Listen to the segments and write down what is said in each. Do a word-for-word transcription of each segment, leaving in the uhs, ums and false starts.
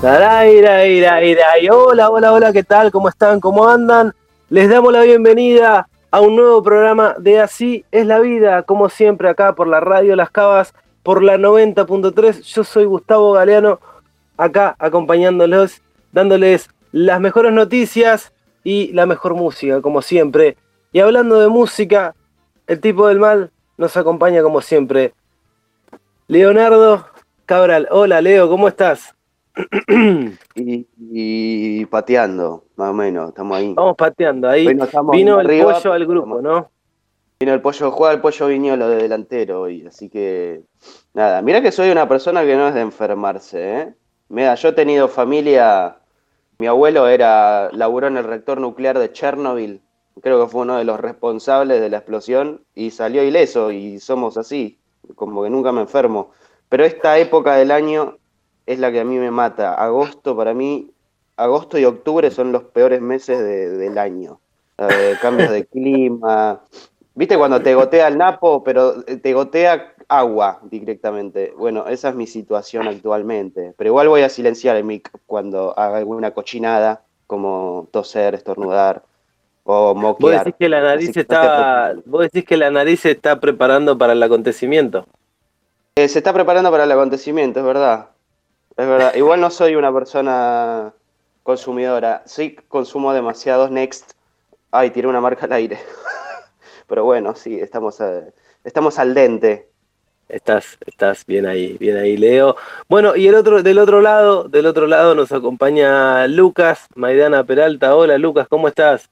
Ira, ira, ira, y hola, hola, hola, ¿qué tal? ¿Cómo están? ¿Cómo andan? Les damos la bienvenida a un nuevo programa de Así es la Vida, como siempre acá por la Radio Las Cavas, por la noventa punto tres. Yo soy Gustavo Galeano, acá acompañándolos, dándoles las mejores noticias y la mejor música, como siempre. Y hablando de música, el tipo del mal nos acompaña como siempre, Leonardo Cabral. Hola, Leo, ¿cómo estás? Y, y pateando, más o menos, estamos ahí. Vamos pateando, ahí Hoy no estamos ni vino el arriba, pollo pero al grupo, estamos- ¿no? vino el pollo, juega el pollo Viñolo de delantero hoy, así que nada, mira que soy una persona que no es de enfermarse, ¿eh? Mira, yo he tenido familia, mi abuelo era, laburó en el reactor nuclear de Chernobyl, creo que fue uno de los responsables de la explosión y salió ileso y somos así, como que nunca me enfermo. Pero esta época del año es la que a mí me mata. Agosto para mí, agosto y octubre son los peores meses de- del año. Eh, cambios de clima. ¿Viste cuando te gotea el napo, pero te gotea agua directamente? Bueno, esa es mi situación actualmente. Pero igual voy a silenciar el mic cuando haga alguna cochinada, como toser, estornudar o Vos decís moquear. que la Así nariz que no te está, preocupes. vos decís que la nariz se está preparando para el acontecimiento. Eh, se está preparando para el acontecimiento, es verdad. Es verdad. Igual no soy una persona consumidora. Sí consumo demasiados Next. Ay, tiré una marca al aire. Pero bueno, sí, estamos, eh, estamos al dente. Estás, estás bien ahí, bien ahí, Leo. Bueno, y el otro, del otro lado, del otro lado nos acompaña Lucas Maidana Peralta. Hola, Lucas, ¿cómo estás?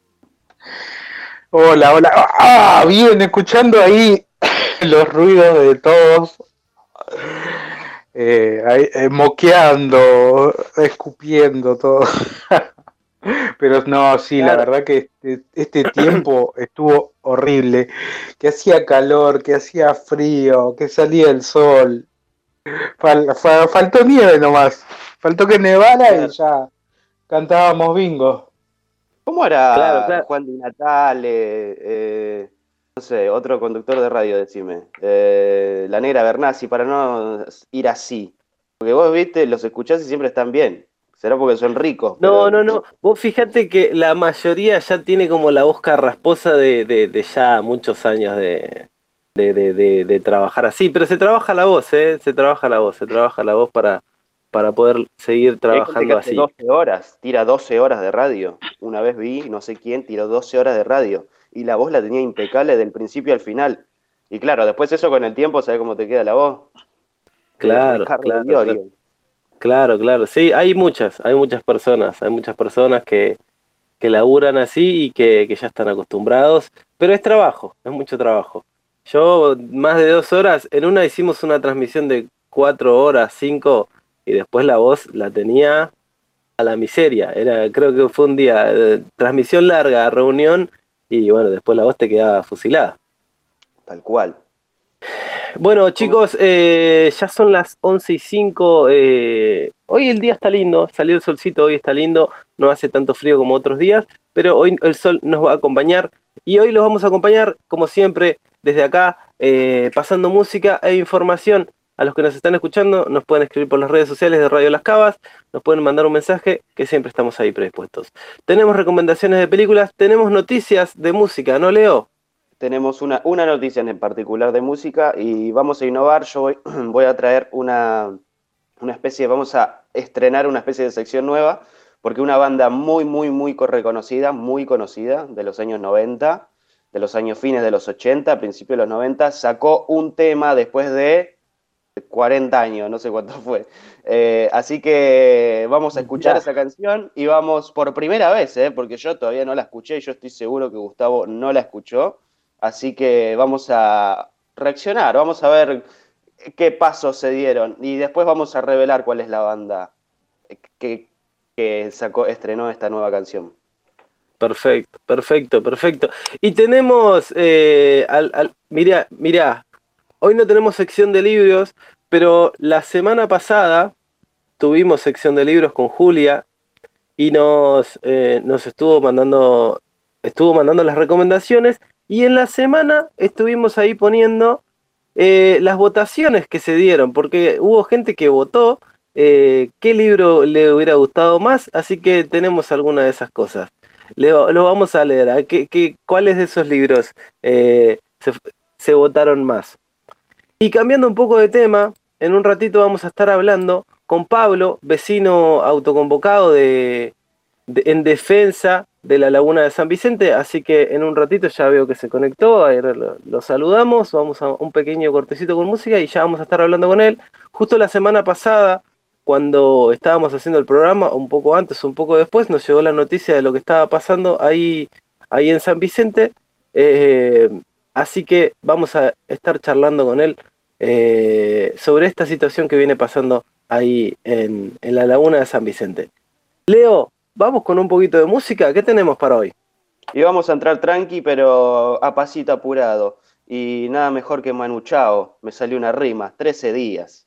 Hola, hola. Ah, bien, escuchando ahí los ruidos de todos, eh, ahí, eh, moqueando, escupiendo todo. Pero no, sí, la Claro. verdad que este, este tiempo estuvo horrible, que hacía calor, que hacía frío, que salía el sol. Fal- fa- faltó nieve nomás, faltó que nevara y Claro. ya cantábamos bingo. ¿Cómo Claro, era claro. Juan Di Natale? Eh, no sé, otro conductor de radio, decime. Eh, la Negra Bernasi, para no ir así. Porque vos, viste, los escuchás y siempre están bien. Será porque son ricos, No, pero no, no. Vos fíjate que la mayoría ya tiene como la voz carrasposa de, de, de ya muchos años de, de, de, de, de trabajar así. Pero se trabaja la voz, ¿eh? Se trabaja la voz, se trabaja la voz para, para poder seguir hay gente que trabajando hace así. doce horas, tira doce horas de radio. Una vez vi, no sé quién, tiró doce horas de radio. Y la voz la tenía impecable del principio al final. Y claro, después eso con el tiempo, ¿sabes cómo te queda la voz? Te Claro, recarga el claro, claro. iorio. Claro, claro. Sí, hay muchas, hay muchas personas, hay muchas personas que, que laburan así y que, que ya están acostumbrados. Pero es trabajo, es mucho trabajo. Yo, más de dos horas, en una hicimos una transmisión de cuatro horas, cinco, y después la voz la tenía a la miseria. Era, creo que fue un día, de transmisión larga, reunión, y bueno, después la voz te quedaba fusilada. Tal cual. Bueno, ¿Cómo? chicos, eh, ya son las once y cinco. Eh, hoy el día está lindo, salió el solcito, hoy está lindo, no hace tanto frío como otros días, pero hoy el sol nos va a acompañar y hoy los vamos a acompañar, como siempre, desde acá, eh, pasando música e información. A los que nos están escuchando, nos pueden escribir por las redes sociales de Radio Las Cavas, nos pueden mandar un mensaje, que siempre estamos ahí predispuestos. Tenemos recomendaciones de películas, tenemos noticias de música, ¿no, Leo? Tenemos una, una noticia en particular de música y vamos a innovar. Yo voy, voy a traer una, una especie, vamos a estrenar una especie de sección nueva, porque una banda muy, muy, muy reconocida, muy conocida, de los años noventa, de los años fines de los ochenta, principios de los noventa, sacó un tema después de cuarenta años, no sé cuánto fue. Eh, así que vamos a escuchar Mirá. esa canción y vamos por primera vez, eh, porque yo todavía no la escuché, yo estoy seguro que Gustavo no la escuchó, así que vamos a reaccionar, vamos a ver qué pasos se dieron y después vamos a revelar cuál es la banda que, que sacó, estrenó esta nueva canción. Perfecto, perfecto, perfecto. Y tenemos, eh, al, al, mirá, mirá, hoy no tenemos sección de libros, pero la semana pasada tuvimos sección de libros con Julia y nos, eh, nos estuvo mandando, estuvo mandando las recomendaciones y en la semana estuvimos ahí poniendo eh, las votaciones que se dieron, porque hubo gente que votó eh, qué libro le hubiera gustado más, así que tenemos alguna de esas cosas. Le, lo vamos a leer. ¿A qué, qué, ¿Cuáles de esos libros eh, se, se votaron más? Y cambiando un poco de tema, en un ratito vamos a estar hablando con Pablo, vecino autoconvocado de, de, en defensa de la Laguna de San Vicente, así que en un ratito ya veo que se conectó, ahí lo, lo saludamos, vamos a un pequeño cortecito con música y ya vamos a estar hablando con él. Justo la semana pasada, cuando estábamos haciendo el programa, un poco antes, un poco después, nos llegó la noticia de lo que estaba pasando ahí, ahí en San Vicente, eh, así que vamos a estar charlando con él eh, sobre esta situación que viene pasando ahí en, en la Laguna de San Vicente. Leo, vamos con un poquito de música. ¿Qué tenemos para hoy? Y vamos a entrar tranqui, pero a pasito apurado. Y nada mejor que Manu Chao. Me salió una rima, trece días.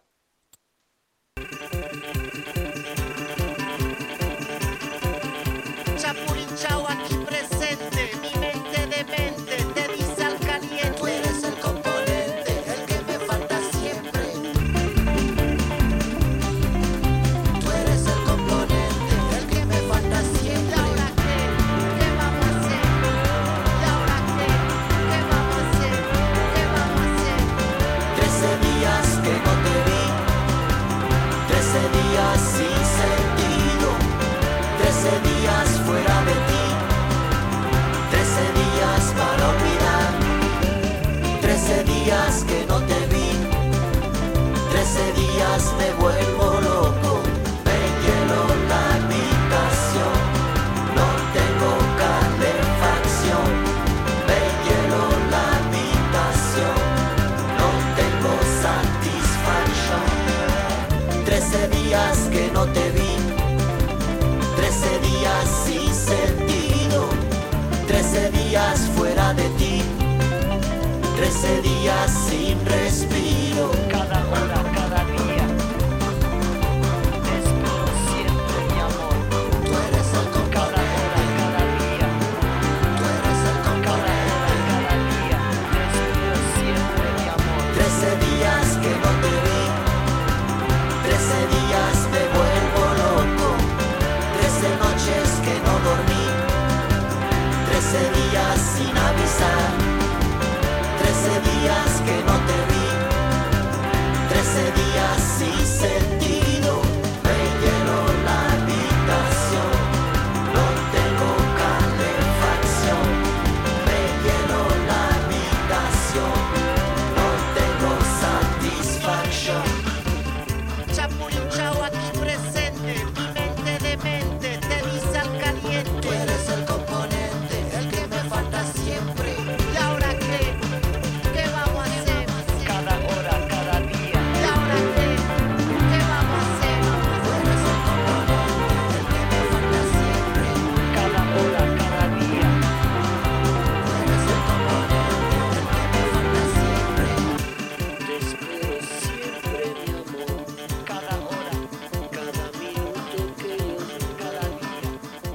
Me vuelvo loco, me hielo la habitación, no tengo calefacción, me hielo la habitación, no tengo satisfacción. Trece días que no te vi, trece días sin sentido, trece días fuera de ti, trece días sin respiro. Cada hora, cada día. Trece días sin avisar, trece días que no te vi, trece días sin sentido, me hielo la habitación, no tengo calefacción, me hielo la habitación, no tengo satisfacción. Chapulín Chao aquí presente, mi mente de mente, te dice al caliente, tú eres el componente. Siempre. ¿Y ahora qué? ¿Qué vamos a hacer? Cada hora, cada día. ¿Y ahora qué? ¿Qué vamos a hacer? Tú eres el componente, el que me falta siempre. Cada hora, cada día. Tú eres el componente, el que me falta siempre. Te espero siempre, mi amor. Cada hora, cada minuto que yo, cada día.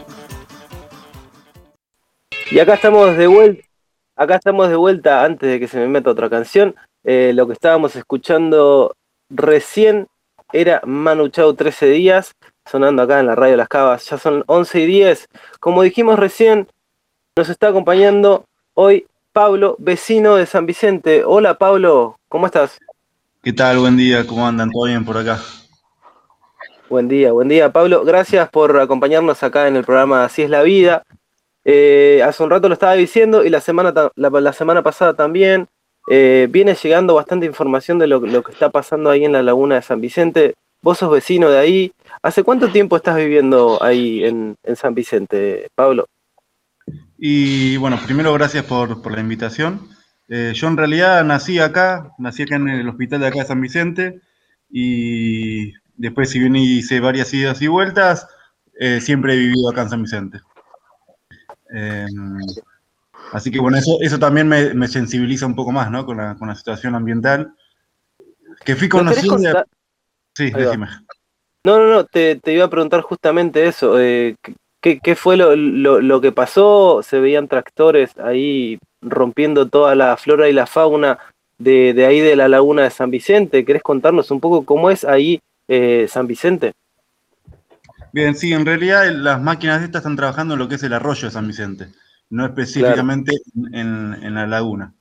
Y acá estamos de vuelta, acá estamos de vuelta antes de que se me meta otra canción. Eh, lo que estábamos escuchando recién era Manu Chao trece días, sonando acá en la radio Las Cavas. Ya son once y diez. Como dijimos recién, nos está acompañando hoy Pablo, vecino de San Vicente. Hola Pablo, ¿cómo estás? ¿Qué tal? Buen día, ¿cómo andan? ¿Todo bien por acá? Buen día, buen día Pablo. Gracias por acompañarnos acá en el programa Así es la vida. Eh, hace un rato lo estaba diciendo y la semana, la, la semana pasada también eh, viene llegando bastante información de lo, lo que está pasando ahí en la Laguna de San Vicente. Vos sos vecino de ahí. ¿Hace cuánto tiempo estás viviendo ahí en, en San Vicente, Pablo? Y bueno, primero gracias por, por la invitación. Eh, yo en realidad nací acá, nací acá en el hospital de acá de San Vicente y después si bien hice varias idas y vueltas, eh, siempre he vivido acá en San Vicente. Eh, así que bueno, eso, eso también me, me sensibiliza un poco más, ¿no? Con la, con la situación ambiental. Que fui conociendo... Sí, decime. No, no, no, te, te iba a preguntar justamente eso. Eh, ¿qué, ¿Qué fue lo, lo, lo que pasó? Se veían tractores ahí rompiendo toda la flora y la fauna de, de ahí de la Laguna de San Vicente. ¿Querés contarnos un poco cómo es ahí eh, San Vicente. Bien, sí, en realidad las máquinas de estas están trabajando en lo que es el arroyo de San Vicente, no específicamente claro. en, en la laguna.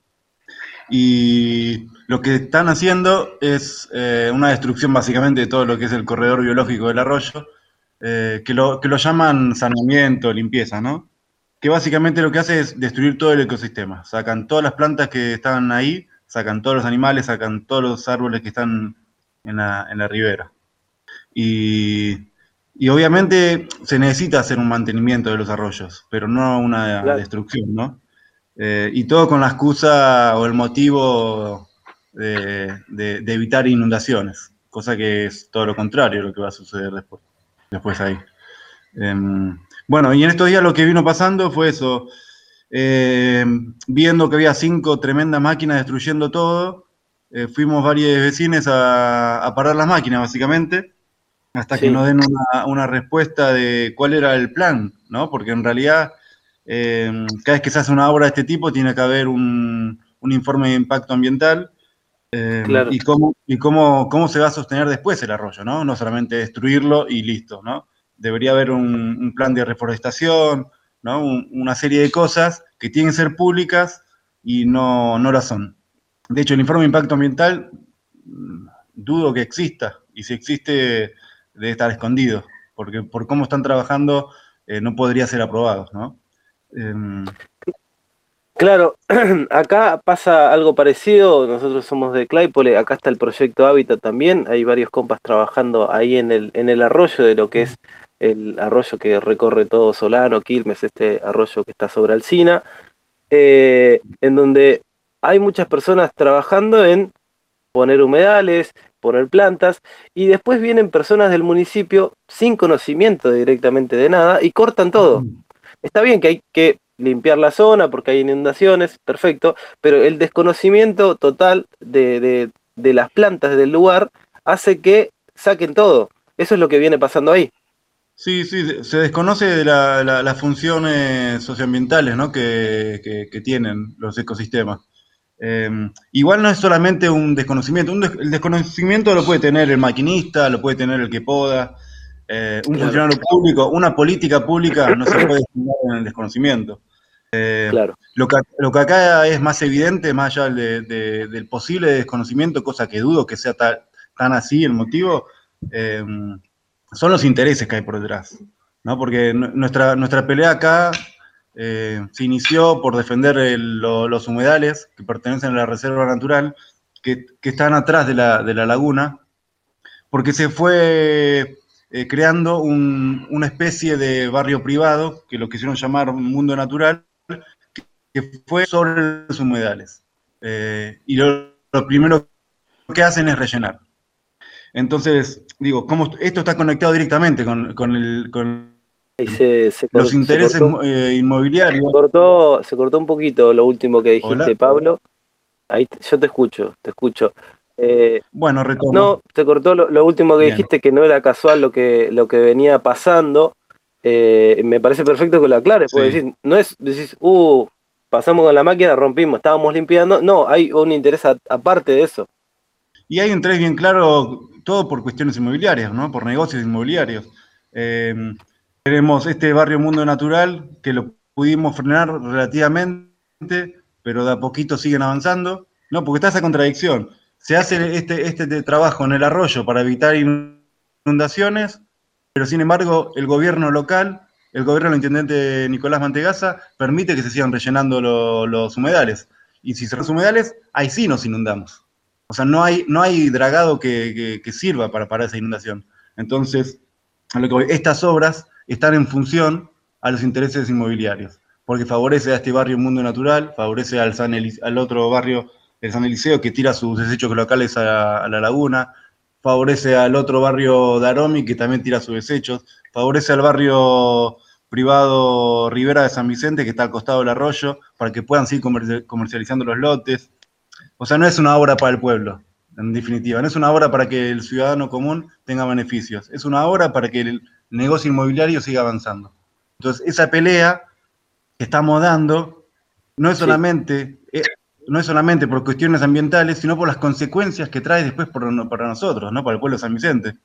Y lo que están haciendo es eh, una destrucción básicamente de todo lo que es el corredor biológico del arroyo, eh, que, lo, que lo llaman saneamiento, limpieza, ¿no? Que básicamente lo que hace es destruir todo el ecosistema. Sacan todas las plantas que estaban ahí, sacan todos los animales, sacan todos los árboles que están en la, en la ribera. Y, y obviamente se necesita hacer un mantenimiento de los arroyos, pero no una claro. destrucción, ¿no? Eh, y todo con la excusa o el motivo de, de, de evitar inundaciones, cosa que es todo lo contrario de lo que va a suceder después, después ahí. Eh, bueno, y en estos días lo que vino pasando fue eso, eh, viendo que había cinco tremendas máquinas destruyendo todo, eh, fuimos varios vecinos a, a parar las máquinas básicamente, hasta sí. que nos den una, una respuesta de cuál era el plan, ¿no? Porque en realidad... Eh, cada vez que se hace una obra de este tipo tiene que haber un, un informe de impacto ambiental eh, claro. y, cómo, y cómo, cómo se va a sostener después el arroyo, ¿no? No solamente destruirlo y listo, ¿no? Debería haber un, un plan de reforestación, ¿no? Un, una serie de cosas que tienen que ser públicas y no, no las son. De hecho, el informe de impacto ambiental dudo que exista, y si existe debe estar escondido, porque por cómo están trabajando eh, no podría ser aprobado, ¿no? Claro, acá pasa algo parecido, nosotros somos de Claypole, acá está el proyecto Hábitat también, hay varios compas trabajando ahí en el, en el arroyo de lo que es el arroyo que recorre todo Solano, Quilmes, este arroyo que está sobre Alsina, eh, en donde hay muchas personas trabajando en poner humedales, poner plantas, y después vienen personas del municipio sin conocimiento directamente de nada y cortan todo. Está bien que hay que limpiar la zona porque hay inundaciones, perfecto, pero el desconocimiento total de, de, de las plantas del lugar hace que saquen todo. Eso es lo que viene pasando ahí. Sí, sí, se desconoce de la, la, las funciones socioambientales, ¿no? que, que, que tienen los ecosistemas. Eh, igual no es solamente un desconocimiento, un des, el desconocimiento lo puede tener el maquinista, lo puede tener el que poda, Eh, un claro. funcionario público, una política pública no se puede fundar en el desconocimiento. Eh, claro. lo, que, lo que acá es más evidente, más allá de, de, del posible desconocimiento, cosa que dudo que sea ta, tan así el motivo, eh, son los intereses que hay por detrás, ¿no? Porque nuestra, nuestra pelea acá eh, se inició por defender el, lo, los humedales que pertenecen a la reserva natural, que, que están atrás de la, de la laguna, porque se fue... Eh, creando un, una especie de barrio privado, que lo quisieron llamar un mundo natural, que, que fue sobre los humedales. Eh, y lo, lo primero que hacen es rellenar. Entonces, digo, ¿cómo esto está conectado directamente con, con, el, con se, se los cortó, intereses se cortó, eh, inmobiliarios? Se cortó, se cortó un poquito lo último que dijiste, Hola. Pablo. Ahí te, yo te escucho, te escucho. Eh, bueno, retomo. No, te cortó lo, lo último que Bien. dijiste, que no era casual lo que, lo que venía pasando. Eh, me parece perfecto que lo aclares, porque sí. decís, no es, decís, uh, pasamos con la máquina, rompimos, estábamos limpiando. No, hay un interés a, aparte de eso. Y hay un interés bien claro, todo por cuestiones inmobiliarias, ¿no? Por negocios inmobiliarios. Eh, tenemos este barrio Mundo Natural, que lo pudimos frenar relativamente, pero de a poquito siguen avanzando, ¿no? Porque está esa contradicción. Se hace este, este trabajo en el arroyo para evitar inundaciones, pero sin embargo el gobierno local, el gobierno del intendente Nicolás Mantegazza, permite que se sigan rellenando lo, los humedales. Y si se los humedales, ahí sí nos inundamos. O sea, no hay, no hay dragado que, que, que sirva para parar esa inundación. Entonces, a lo que voy, estas obras están en función a los intereses inmobiliarios, porque favorece a este barrio Mundo Natural, favorece al, San Elis, al otro barrio el San Eliseo, que tira sus desechos locales a, a la laguna, favorece al otro barrio Daromi, que también tira sus desechos, favorece al barrio privado Rivera de San Vicente, que está al costado del arroyo, para que puedan seguir comer, comercializando los lotes. O sea, no es una obra para el pueblo, en definitiva, no es una obra para que el ciudadano común tenga beneficios, es una obra para que el negocio inmobiliario siga avanzando. Entonces, esa pelea que estamos dando no es solamente... Sí. Eh, no es solamente por cuestiones ambientales, sino por las consecuencias que trae después por, para nosotros, ¿no? Para el pueblo de San Vicente.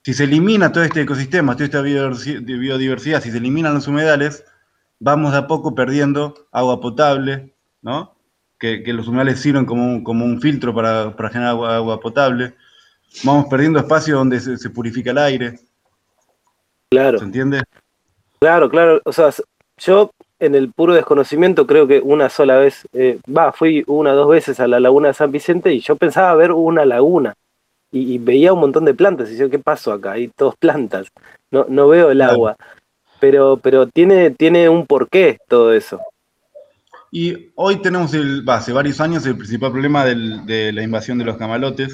Si se elimina todo este ecosistema, toda esta biodiversidad, si se eliminan los humedales, vamos de a poco perdiendo agua potable, ¿no? Que, que los humedales sirven como un, como un filtro para, para generar agua, agua potable. Vamos perdiendo espacio donde se, se purifica el aire. Claro. ¿Se entiende? Claro, claro. O sea, yo en el puro desconocimiento creo que una sola vez, va, eh, fui una o dos veces a la laguna de San Vicente y yo pensaba ver una laguna y, y veía un montón de plantas y yo, ¿qué pasó acá? Hay todas plantas, no, no veo el Claro. agua, pero, pero tiene, tiene un porqué todo eso. Y hoy tenemos, el, bah, hace varios años, el principal problema del, de la invasión de los camalotes,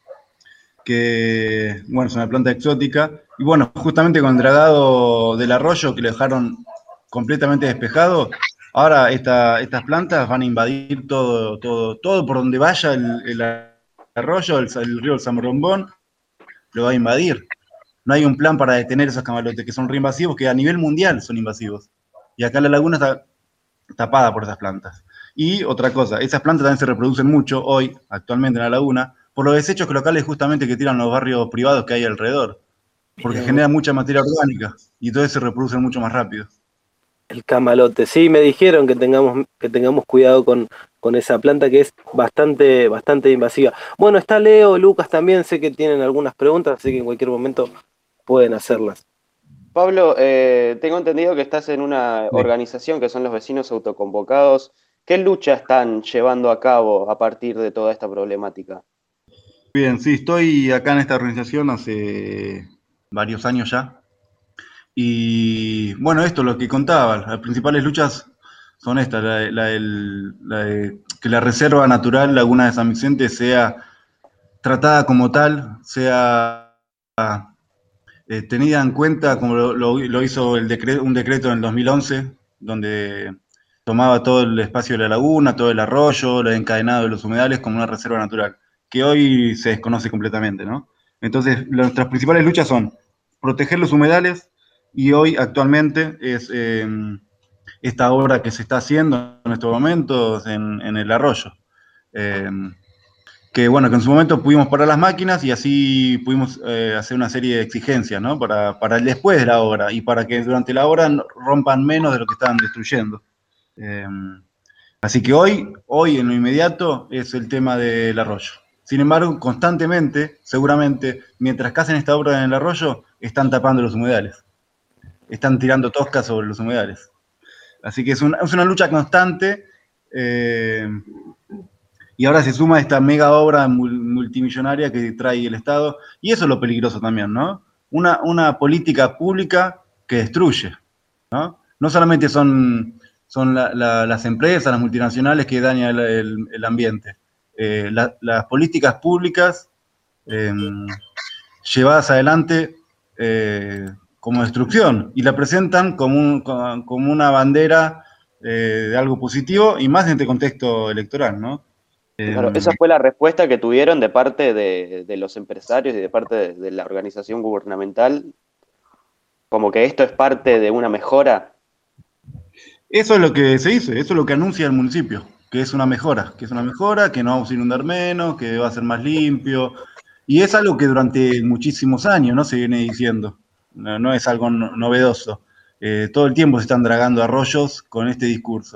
que, bueno, es una planta exótica, y bueno, justamente con el dragado del arroyo que lo dejaron completamente despejado, ahora esta, estas plantas van a invadir todo, todo, todo por donde vaya el, el arroyo, el, el río del Zamorombón, lo va a invadir. No hay un plan para detener esos camalotes, que son reinvasivos, que a nivel mundial son invasivos. Y acá la laguna está tapada por esas plantas. Y otra cosa, esas plantas también se reproducen mucho hoy, actualmente en la laguna, por los desechos locales justamente que tiran los barrios privados que hay alrededor, porque genera mucha materia orgánica y entonces se reproducen mucho más rápido. El camalote, sí, me dijeron que tengamos, que tengamos cuidado con, con esa planta que es bastante, bastante invasiva. Bueno, está Leo, Lucas también, sé que tienen algunas preguntas, así que en cualquier momento pueden hacerlas. Pablo, eh, tengo entendido que estás en una Sí. organización que son los vecinos autoconvocados. ¿Qué lucha están llevando a cabo a partir de toda esta problemática? Bien, sí, estoy acá en esta organización hace varios años ya. Y bueno, esto, lo que contaba, las principales luchas son estas, la, la, el, la de que la Reserva Natural Laguna de San Vicente sea tratada como tal, sea eh, tenida en cuenta como lo, lo, lo hizo el decreto, un decreto en el dos mil once, donde tomaba todo el espacio de la laguna, todo el arroyo, el encadenado de los humedales como una reserva natural, que hoy se desconoce completamente, ¿no? Entonces, nuestras principales luchas son proteger los humedales y hoy actualmente es eh, esta obra que se está haciendo en estos momentos en, en el arroyo. Eh, que bueno, que en su momento pudimos parar las máquinas y así pudimos eh, hacer una serie de exigencias, ¿no? Para, para el después de la obra y para que durante la obra rompan menos de lo que estaban destruyendo. Eh, así que hoy, hoy en lo inmediato es el tema del arroyo. Sin embargo, constantemente, seguramente, mientras que hacen esta obra en el arroyo, están tapando los humedales. Están tirando toscas sobre los humedales. Así que es una, es una lucha constante. Eh, y ahora se suma esta mega obra multimillonaria que trae el Estado, y eso es lo peligroso también, ¿no? Una, una política pública que destruye, ¿no? No solamente son, son la, la, las empresas, las multinacionales que dañan el, el, el ambiente, eh, la, las políticas públicas eh, llevadas adelante eh, como destrucción, y la presentan como, un, como una bandera eh, de algo positivo, y más en este contexto electoral, ¿no? Claro, esa fue la respuesta que tuvieron de parte de, de los empresarios y de parte de, de la organización gubernamental, como que esto es parte de una mejora. Eso es lo que se dice, eso es lo que anuncia el municipio, que es una mejora, que es una mejora, que no vamos a inundar menos, que va a ser más limpio, y es algo que durante muchísimos años no se viene diciendo, no, no es algo no, novedoso. Eh, todo el tiempo se están dragando arroyos con este discurso.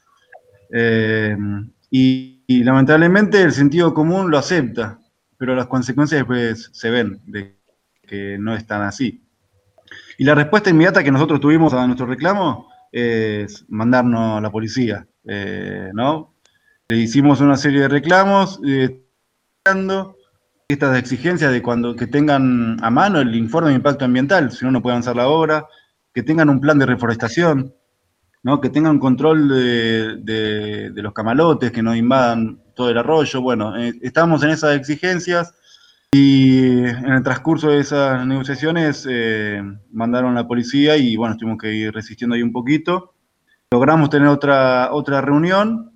Eh, y, y lamentablemente el sentido común lo acepta, pero las consecuencias después se ven de que no es tan así. Y la respuesta inmediata que nosotros tuvimos a nuestro reclamo es mandarnos a la policía, eh, ¿no? Le hicimos una serie de reclamos, eh, estas exigencias de cuando que tengan a mano el informe de impacto ambiental, si no, no puede avanzar la obra, que tengan un plan de reforestación, ¿no? Que tengan control de, de, de los camalotes, que no invadan todo el arroyo. Bueno, eh, estamos en esas exigencias y en el transcurso de esas negociaciones eh, mandaron a la policía y bueno, tuvimos que ir resistiendo ahí un poquito. Logramos tener otra, otra reunión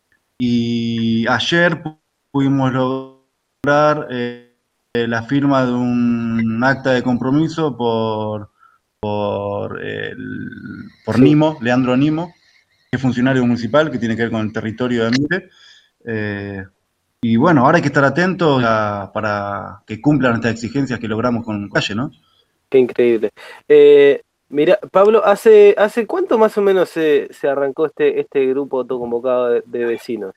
y ayer pudimos lograr eh, la firma de un acta de compromiso por por, el, por sí. Nimo, Leandro Nimo, que es funcionario municipal, que tiene que ver con el territorio de Amire. Eh, y bueno, ahora hay que estar atentos a- para que cumplan estas exigencias que logramos con Calle, ¿no? Qué increíble. Eh, mira, Pablo, ¿hace, hace cuánto más o menos se, se arrancó este, este grupo autoconvocado de, de vecinos?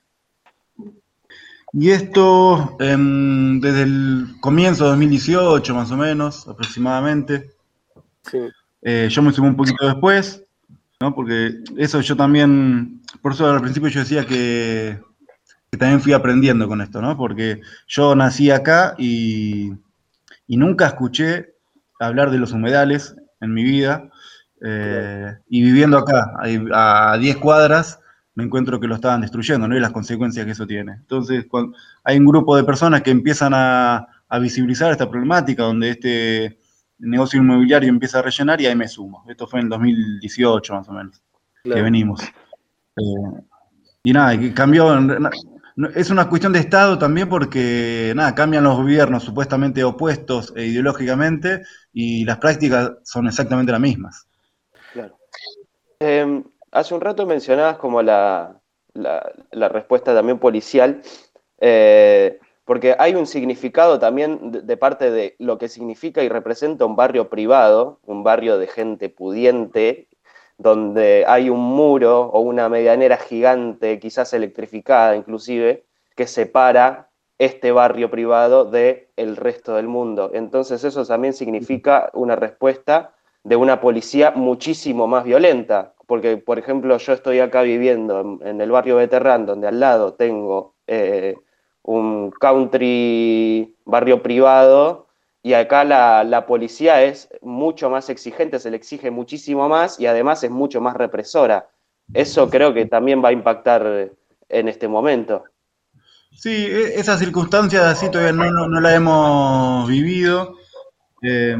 Y esto em, desde el comienzo de dos mil dieciocho, más o menos, aproximadamente. Sí, Eh, yo me sumé un poquito después, ¿no? Porque eso yo también, por eso al principio yo decía que, que también fui aprendiendo con esto, ¿no? Porque yo nací acá y, y nunca escuché hablar de los humedales en mi vida. claro, Eh, y viviendo acá, a a diez cuadras, me encuentro que lo estaban destruyendo, ¿no? Y las consecuencias que eso tiene. Entonces, cuando hay un grupo de personas que empiezan a, a visibilizar esta problemática, donde este negocio inmobiliario empieza a rellenar, y ahí me sumo. Esto fue en dos mil dieciocho, más o menos, que claro. venimos. Eh, y nada, y cambió. No, es una cuestión de Estado también porque, nada, cambian los gobiernos supuestamente opuestos e ideológicamente y las prácticas son exactamente las mismas. Claro. Eh, hace un rato mencionabas como la, la, la respuesta también policial, eh, porque hay un significado también de, de parte de lo que significa y representa un barrio privado, un barrio de gente pudiente, donde hay un muro o una medianera gigante, quizás electrificada inclusive, que separa este barrio privado del resto del mundo. Entonces eso también significa una respuesta de una policía muchísimo más violenta, porque por ejemplo yo estoy acá viviendo en, en el barrio Veterrán, donde al lado tengo eh, un country barrio privado, y acá la, la policía es mucho más exigente, se le exige muchísimo más y además es mucho más represora. Eso creo que también va a impactar en este momento. Sí, e- esas circunstancias así todavía no, no, no la hemos vivido. Eh,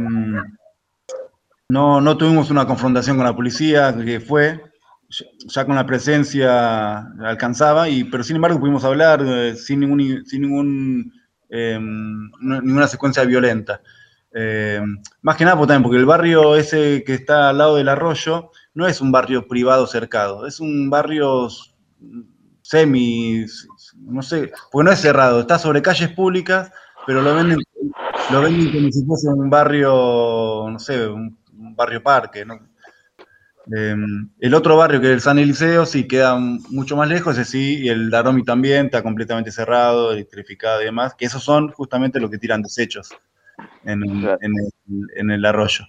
no, no tuvimos una confrontación con la policía, que fue, ya ya con la presencia alcanzaba, y, pero sin embargo pudimos hablar eh, sin ningún, sin ningún, eh, no- ninguna secuencia violenta. Eh, Más que nada porque, también porque el barrio ese que está al lado del arroyo no es un barrio privado cercado, es un barrio semi, no sé, porque no es cerrado, está sobre calles públicas, pero lo venden, lo venden como si fuese un barrio, no sé, un, un barrio parque, ¿no? Eh, el otro barrio, que es el San Eliseo, sí queda mucho más lejos, ese sí, y el Daromi también está completamente cerrado, electrificado y demás, que esos son justamente los que tiran desechos en, Claro. en el, en el arroyo.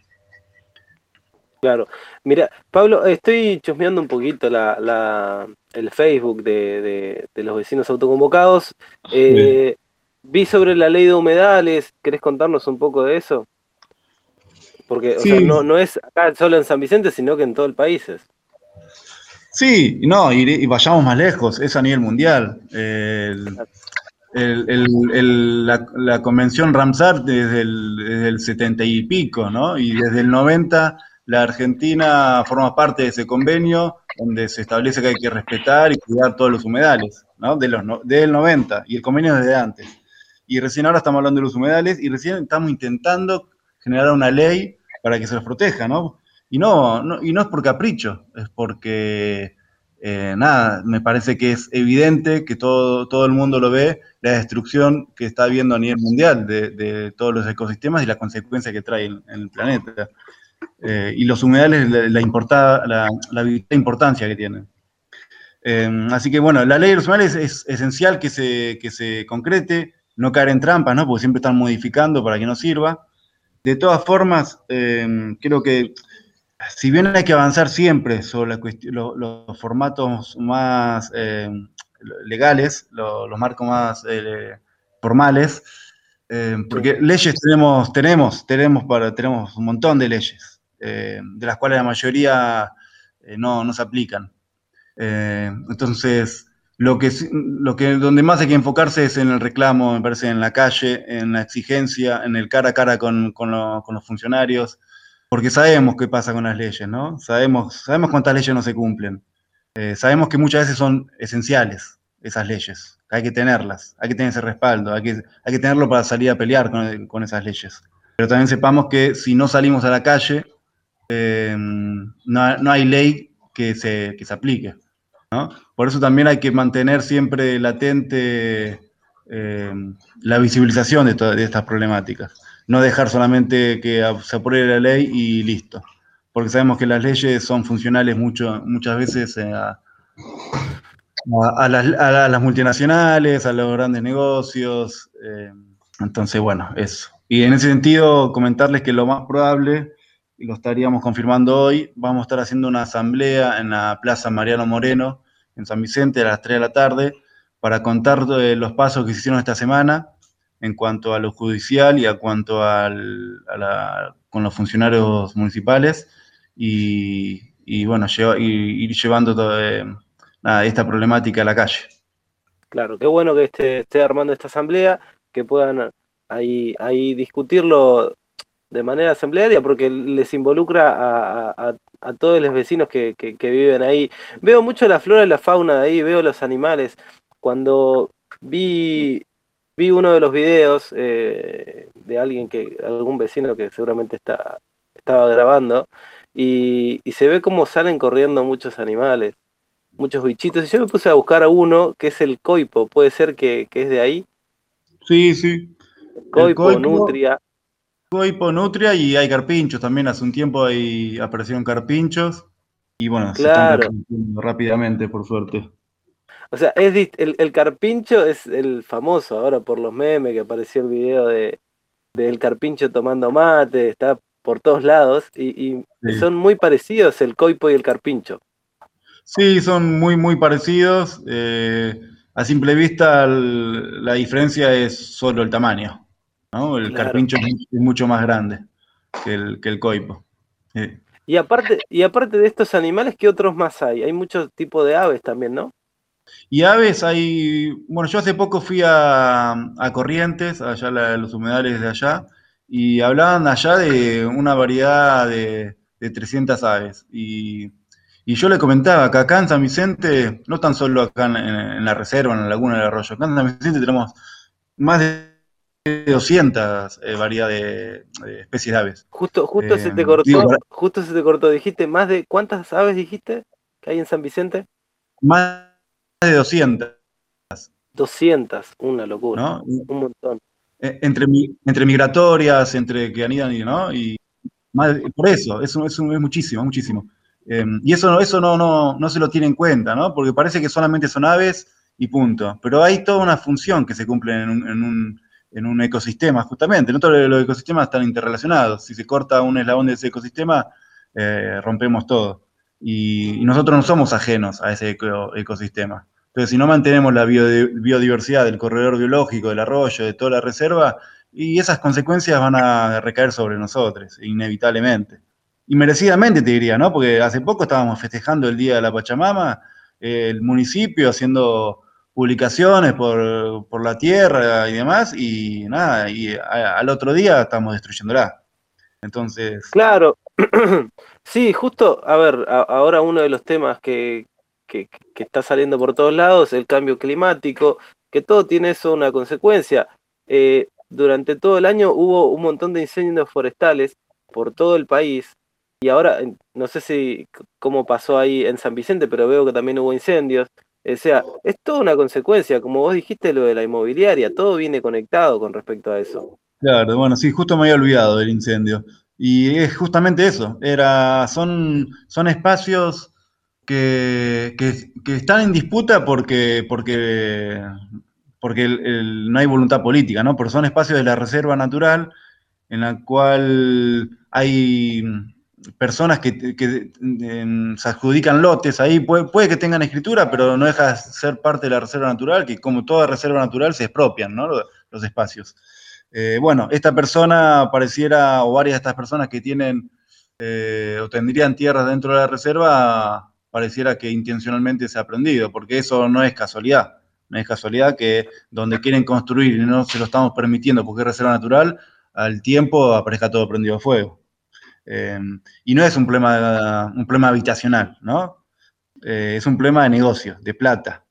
Claro. Mira, Pablo, estoy chusmeando un poquito la, la, el Facebook de, de, de los vecinos autoconvocados. Bien. Eh, vi sobre la ley de humedales. ¿Querés contarnos un poco de eso? Porque, o sea, Sí, no, no es acá solo en San Vicente, sino que en todo el país es. sí, no, y, y vayamos más lejos, es a nivel mundial. El, el- el- el- la, la convención Ramsar desde el, desde el setenta y pico, ¿no? Y desde el noventa la Argentina forma parte de ese convenio donde se establece que hay que respetar y cuidar todos los humedales, ¿no? De los, no- del noventa, y el convenio desde antes. Y recién ahora estamos hablando de los humedales y recién estamos intentando generar una ley para que se los proteja, ¿no? Y no, no, y no es por capricho, es porque, eh, nada, me parece que es evidente que todo, todo el mundo lo ve, la destrucción que está habiendo a nivel mundial de, de todos los ecosistemas y la consecuencia que trae en, en el planeta. Eh, y los humedales, la, la, importa, la, la vital importancia que tienen. Eh, así que bueno, la ley de los humedales es, es esencial que se, que se concrete, no caer en trampas, ¿no? Porque siempre están modificando para que no sirva. De todas formas, eh, creo que si bien hay que avanzar siempre sobre la cuestión, lo, los formatos más eh, legales, lo, los marcos más eh, formales, eh, Sí, porque leyes tenemos, tenemos, tenemos, para, tenemos un montón de leyes, eh, de las cuales la mayoría eh, no, no se aplican. Eh, entonces, lo que, lo que, donde más hay que enfocarse es en el reclamo, me parece, en la calle, en la exigencia, en el cara a cara con, con, lo, con los funcionarios, porque sabemos qué pasa con las leyes, ¿no? Sabemos, sabemos cuántas leyes no se cumplen. Eh, sabemos que muchas veces son esenciales esas leyes, hay que tenerlas, hay que tener ese respaldo, hay que, hay que tenerlo para salir a pelear con, con esas leyes. Pero también sepamos que si no salimos a la calle, eh, no, no hay ley que se, que se aplique, ¿no? Por eso también hay que mantener siempre latente eh, la visibilización de, to- de estas problemáticas. No dejar solamente que a- se apruebe la ley y listo. Porque sabemos que las leyes son funcionales mucho, muchas veces eh, a, a- a las, a las multinacionales, a los grandes negocios. eh, entonces, bueno, eso. Y en ese sentido, comentarles que lo más probable, y lo estaríamos confirmando hoy, vamos a estar haciendo una asamblea en la Plaza Mariano Moreno, en San Vicente, a las tres de la tarde, para contar eh, los pasos que se hicieron esta semana en cuanto a lo judicial y a cuanto al, a la, con los funcionarios municipales y, y bueno, lleva, y, ir llevando todo, eh, nada, esta problemática a la calle. Claro, qué bueno que esté, esté armando esta asamblea, que puedan ahí, ahí discutirlo de manera asamblearia, porque les involucra a, a- a- a todos los vecinos que, que- que viven ahí. Veo mucho la flora y la fauna de ahí, veo los animales. Cuando vi, vi uno de los videos eh, de alguien que, algún vecino que seguramente está, estaba grabando, y, y se ve cómo salen corriendo muchos animales, muchos bichitos. Y yo me puse a buscar a uno que es el coipo, puede ser que, que es de ahí, Sí, sí. El coipo, coipo, nutria, coipo, nutria y hay carpinchos también. Hace un tiempo ahí aparecieron carpinchos y bueno, se están claro. reproduciendo rápidamente, por suerte. O sea, es dist- el, el carpincho es el famoso ahora por los memes que apareció el video de del carpincho tomando mate, está por todos lados y, y Sí. son muy parecidos el coipo y el carpincho. Sí, son muy, muy parecidos. Eh, a simple vista, el- la diferencia es solo el tamaño, ¿no? El Claro. carpincho es, mu- es mucho más grande que el, que el coipo. Sí. Y aparte, y aparte de estos animales, ¿qué otros más hay? Hay muchos tipos de aves también, ¿no? Y aves hay, bueno, yo hace poco fui a, a Corrientes, allá a la- los humedales de allá, y hablaban allá de una variedad de, de trescientas aves. Y, y yo le comentaba que acá en San Vicente, no tan solo acá en, en la reserva, en la laguna del arroyo, acá en San Vicente tenemos más de doscientas eh, variedades de, de especies de aves. Justo, justo Eh, se te digo, cortó, para- justo se te cortó, dijiste más de ¿cuántas aves dijiste que hay en San Vicente? más de doscientas, Doscientas, una locura, ¿no? un montón. Eh, Entre, mi- entre migratorias, entre que anidan y, ¿no? Y más- por eso, eso, eso es muchísimo, muchísimo. Eh, y eso, no- eso no, no, no se lo tiene en cuenta, ¿no? Porque parece que solamente son aves y punto. Pero hay toda una función que se cumple en un, en un, en un ecosistema, justamente. No todos los ecosistemas están interrelacionados. Si se corta un eslabón de ese ecosistema, eh, rompemos todo. Y, y nosotros no somos ajenos a ese eco- ecosistema. Entonces, si no mantenemos la biodi- biodiversidad del corredor biológico, del arroyo, de toda la reserva, y esas consecuencias van a recaer sobre nosotros, inevitablemente. Y merecidamente te diría, ¿no? Porque hace poco estábamos festejando el Día de la Pachamama, eh, el municipio haciendo publicaciones por, por la tierra y demás, y nada, y a- al otro día estamos destruyéndola. Entonces, Claro, sí, justo, a ver, a- ahora uno de los temas que, que, que está saliendo por todos lados, el cambio climático, que todo tiene eso una consecuencia. Eh, durante todo el año hubo un montón de incendios forestales por todo el país y ahora, en- no sé si c- cómo pasó ahí en San Vicente, pero veo que también hubo incendios. O sea, es toda una consecuencia, como vos dijiste, lo de la inmobiliaria, todo viene conectado con respecto a eso. claro, bueno, sí, justo me había olvidado del incendio. Y es justamente eso, era, son, son espacios que, que- que están en disputa porque, porque, porque el- el- no hay voluntad política, ¿no? Porque son espacios de la reserva natural en la cual hay personas que, que, em, se adjudican lotes ahí, puede, puede que tengan escritura, pero no deja de ser parte de la reserva natural, que como toda reserva natural se expropian, ¿no? Los, los espacios. Eh, bueno, esta persona pareciera, o varias de estas personas que tienen eh, o tendrían tierras dentro de la reserva, pareciera que intencionalmente se ha prendido, porque eso no es casualidad. No es casualidad que donde quieren construir y no se lo estamos permitiendo porque es reserva natural, al tiempo aparezca todo prendido a fuego. Eh, y no es un problema, un problema habitacional, ¿no? Eh, es un problema de negocio, de plata,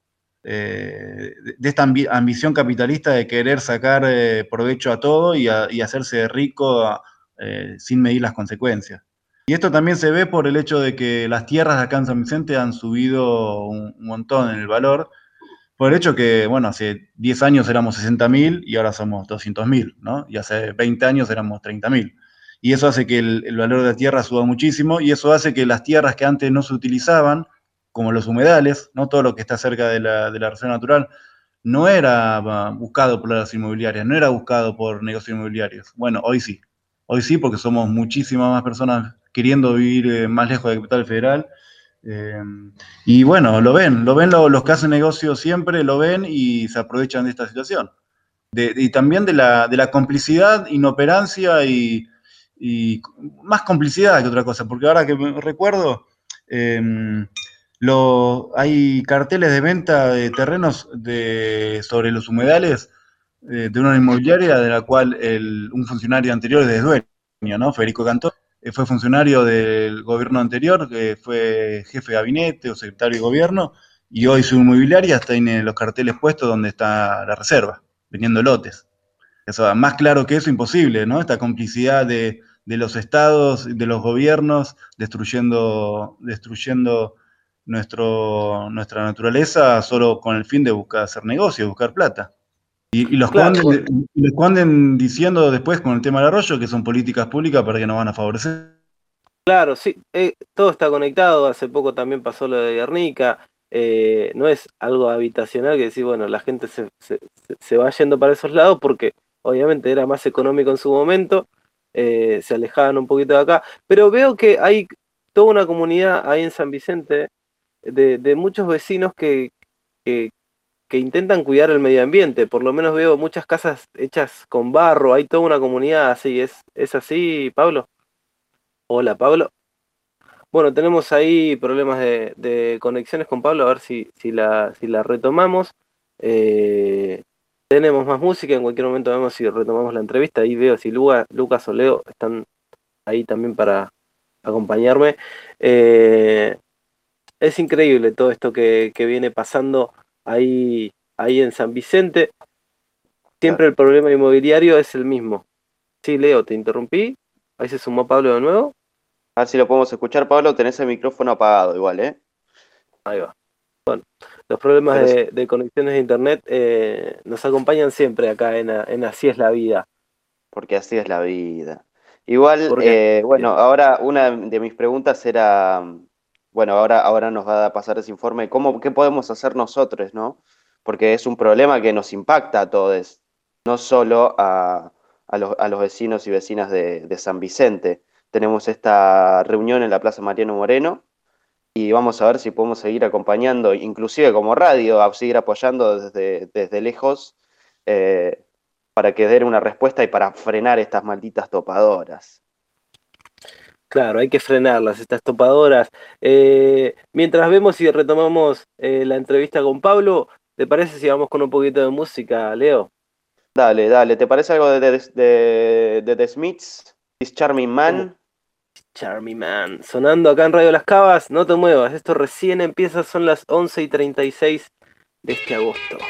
eh, de, de esta ambi ambición capitalista de querer sacar eh, provecho a todo y, a, y hacerse rico eh, sin medir las consecuencias. Y esto también se ve por el hecho de que las tierras de acá en San Vicente han subido un, un montón en el valor, por el hecho que, bueno, hace diez años éramos sesenta mil y ahora somos doscientos mil, ¿no? Y hace veinte años éramos treinta mil. Y eso hace que el, el valor de la tierra suba muchísimo y eso hace que las tierras que antes no se utilizaban, como los humedales, ¿no? Todo lo que está cerca de la, de la reserva natural, no era uh, buscado por las inmobiliarias, no era buscado por negocios inmobiliarios. Bueno, hoy sí. Hoy sí, porque somos muchísimas más personas queriendo vivir eh, más lejos de la capital federal. Eh, y bueno, lo ven, lo ven lo, los que hacen negocios siempre, lo ven y se aprovechan de esta situación. De, y también de la, de la complicidad, inoperancia y, y más complicidad que otra cosa, porque ahora que me recuerdo, eh, lo, hay carteles de venta de terrenos de, sobre los humedales eh, de una inmobiliaria de la cual el, un funcionario anterior es dueño, ¿no? Federico Cantó. Fue funcionario del gobierno anterior, que fue jefe de gabinete o secretario de gobierno, y hoy su inmobiliaria está en los carteles puestos donde está la reserva, vendiendo lotes. Eso, más claro que eso, imposible, ¿no? Esta complicidad de, de los estados, de los gobiernos, destruyendo, destruyendo nuestro, nuestra naturaleza solo con el fin de buscar hacer negocio, buscar plata. Y, y los Claro, esconden, y lo esconden diciendo después con el tema del arroyo que son políticas públicas para que nos van a favorecer. claro, sí, eh, todo está conectado. Hace poco también pasó lo de Guernica. Eh, no es algo habitacional que decir, bueno, la gente se, se, se va yendo para esos lados porque obviamente era más económico en su momento, eh, se alejaban un poquito de acá, pero veo que hay toda una comunidad ahí en San Vicente de, de muchos vecinos que, que, que intentan cuidar el medio ambiente. Por lo menos veo muchas casas hechas con barro, hay toda una comunidad así. ¿Es, es así, Pablo? Hola, Pablo. Bueno, tenemos ahí problemas de, de conexiones con Pablo, a ver si, si, la, si la retomamos. Eh, tenemos más música, en cualquier momento vemos si retomamos la entrevista. Ahí veo si Luca, Lucas o Leo están ahí también para acompañarme. Eh, es increíble todo esto que, que viene pasando ahí, ahí en San Vicente. Siempre el problema inmobiliario es el mismo. Sí, Leo, te interrumpí. Ahí se sumó Pablo de nuevo. A ver si lo podemos escuchar, Pablo. Tenés el micrófono apagado igual, ¿eh? Ahí va. Bueno, los problemas Pero sí. de, de conexiones de internet eh, nos acompañan siempre acá en, en Así es la vida. Porque así es la vida. Igual, Porque eh, bueno, ahora una de mis preguntas era, bueno, ahora, ahora nos va a pasar ese informe, ¿cómo, qué podemos hacer nosotros, ¿no? Porque es un problema que nos impacta a todos, no solo a, a, los, a los vecinos y vecinas de, de San Vicente. Tenemos esta reunión en la Plaza Mariano Moreno y vamos a ver si podemos seguir acompañando, inclusive como radio, a seguir apoyando desde, desde lejos, eh, para que den una respuesta y para frenar estas malditas topadoras. claro, hay que frenarlas, estas topadoras. Eh, mientras vemos y retomamos eh, la entrevista con Pablo, ¿te parece si vamos con un poquito de música, Leo? Dale, dale, ¿te parece algo de, de, de, de The Smiths? This Charming Man. Charming Man, sonando acá en Radio Las Cavas. No te muevas, esto recién empieza, son las once y treinta y seis de este agosto.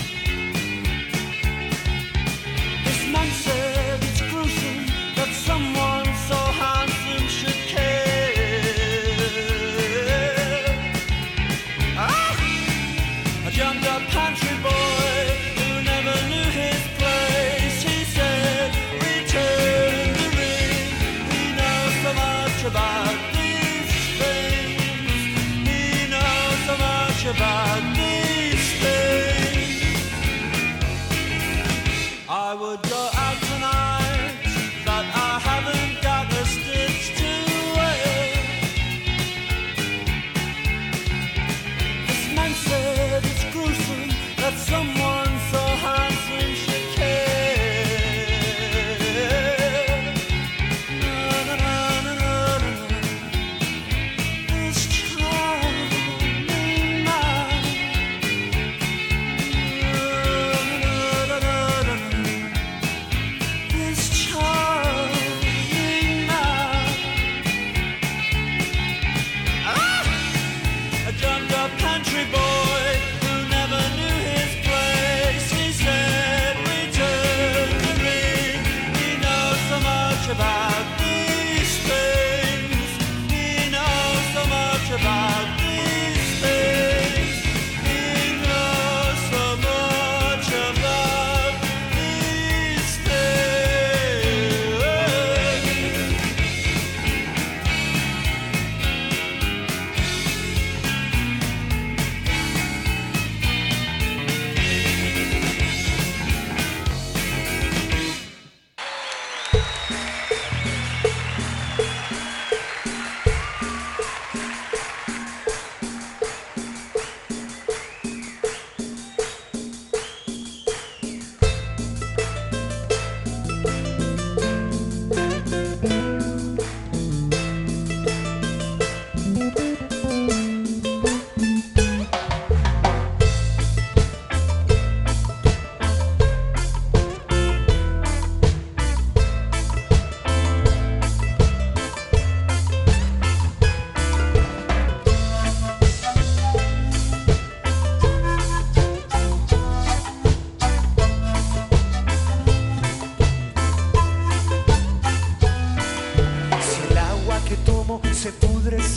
Someone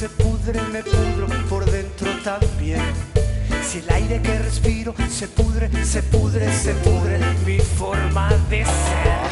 se pudre, me pudro por dentro también. Si el aire que respiro se pudre, se pudre, se pudre mi forma de ser.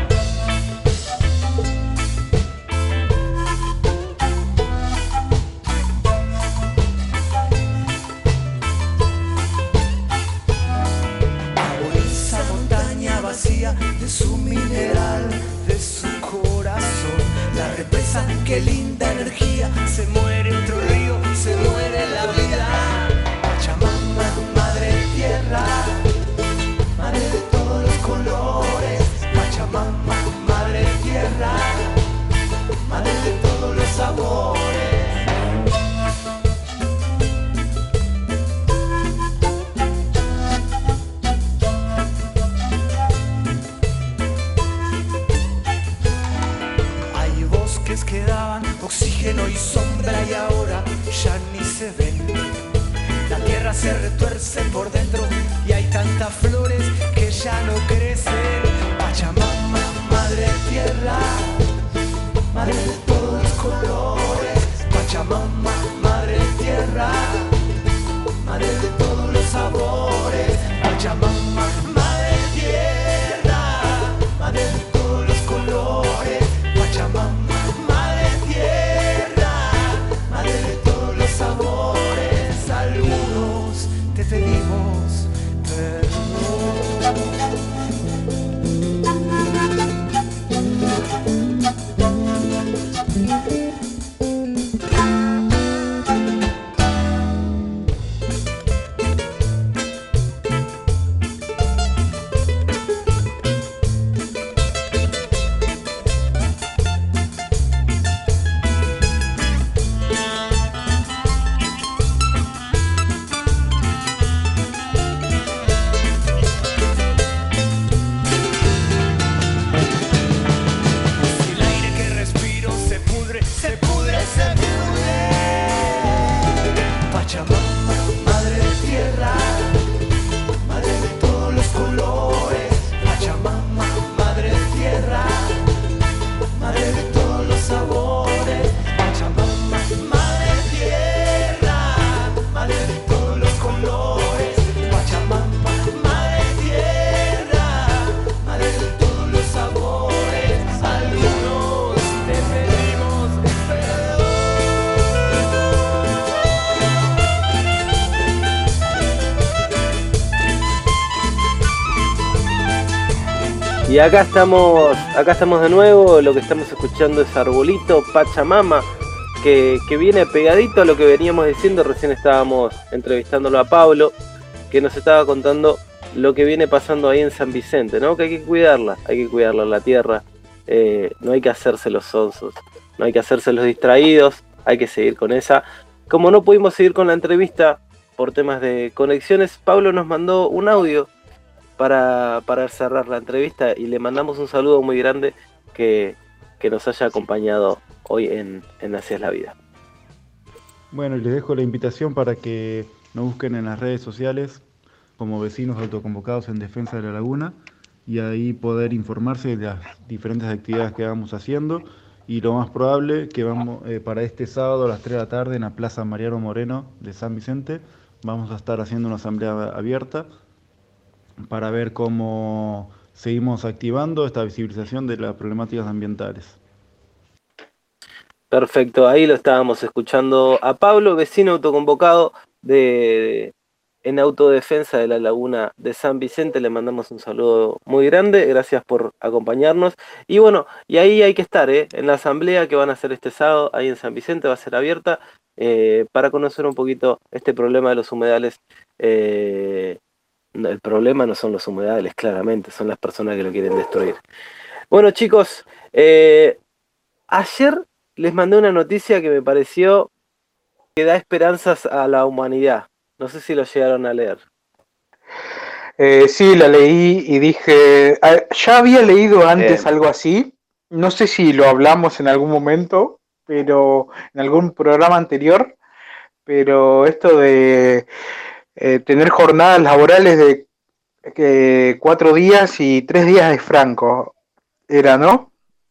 De su mineral, de su corazón, la represa, qué linda energía, se muere otro río, se muere la vida. Pachamama, madre tierra, madre de todos los colores. Pachamama, madre tierra, madre de todos los sabores. Que daban oxígeno y sombra y ahora ya ni se ven. La tierra se retuerce por dentro y hay tantas flores que ya no crecen. Pachamama, madre tierra, madre de todos los colores. Pachamama, madre tierra, madre de todos los sabores. Pachamama, madre tierra, madre de todos los colores. Pachamama, te pedimos Y acá estamos, acá estamos de nuevo. Lo que estamos escuchando es Arbolito, Pachamama, que, que viene pegadito a lo que veníamos diciendo. Recién estábamos entrevistándolo a Pablo, que nos estaba contando lo que viene pasando ahí en San Vicente, ¿no? Que hay que cuidarla, hay que cuidarla, la tierra. Eh, no hay que hacerse los sonsos, no hay que hacerse los distraídos, hay que seguir con esa. Como no pudimos seguir con la entrevista por temas de conexiones, Pablo nos mandó un audio para, para cerrar la entrevista y le mandamos un saludo muy grande que, que nos haya acompañado hoy en, en Así es la Vida. Bueno, y les dejo la invitación para que nos busquen en las redes sociales como Vecinos Autoconvocados en Defensa de la Laguna y ahí poder informarse de las diferentes actividades que vamos haciendo. Y lo más probable que vamos eh, para este sábado a las tres de la tarde en la Plaza Mariano Moreno de San Vicente vamos a estar haciendo una asamblea abierta para ver cómo seguimos activando esta visibilización de las problemáticas ambientales. Perfecto, ahí lo estábamos escuchando a Pablo, vecino autoconvocado de, en autodefensa de la Laguna de San Vicente. Le mandamos un saludo muy grande, gracias por acompañarnos. Y bueno, y ahí hay que estar, ¿eh? En la asamblea que van a hacer este sábado, ahí en San Vicente, va a ser abierta, eh, para conocer un poquito este problema de los humedales. Eh, el problema no son los humedales, claramente, son las personas que lo quieren destruir. Bueno, chicos, eh, ayer les mandé una noticia que me pareció que da esperanzas a la humanidad. No sé si lo llegaron a leer. Eh, sí, la leí y dije, ya había leído antes Bien. algo así, no sé si lo hablamos en algún momento, pero en algún programa anterior, pero esto de eh, tener jornadas laborales de eh, cuatro días y tres días de franco, era, ¿no?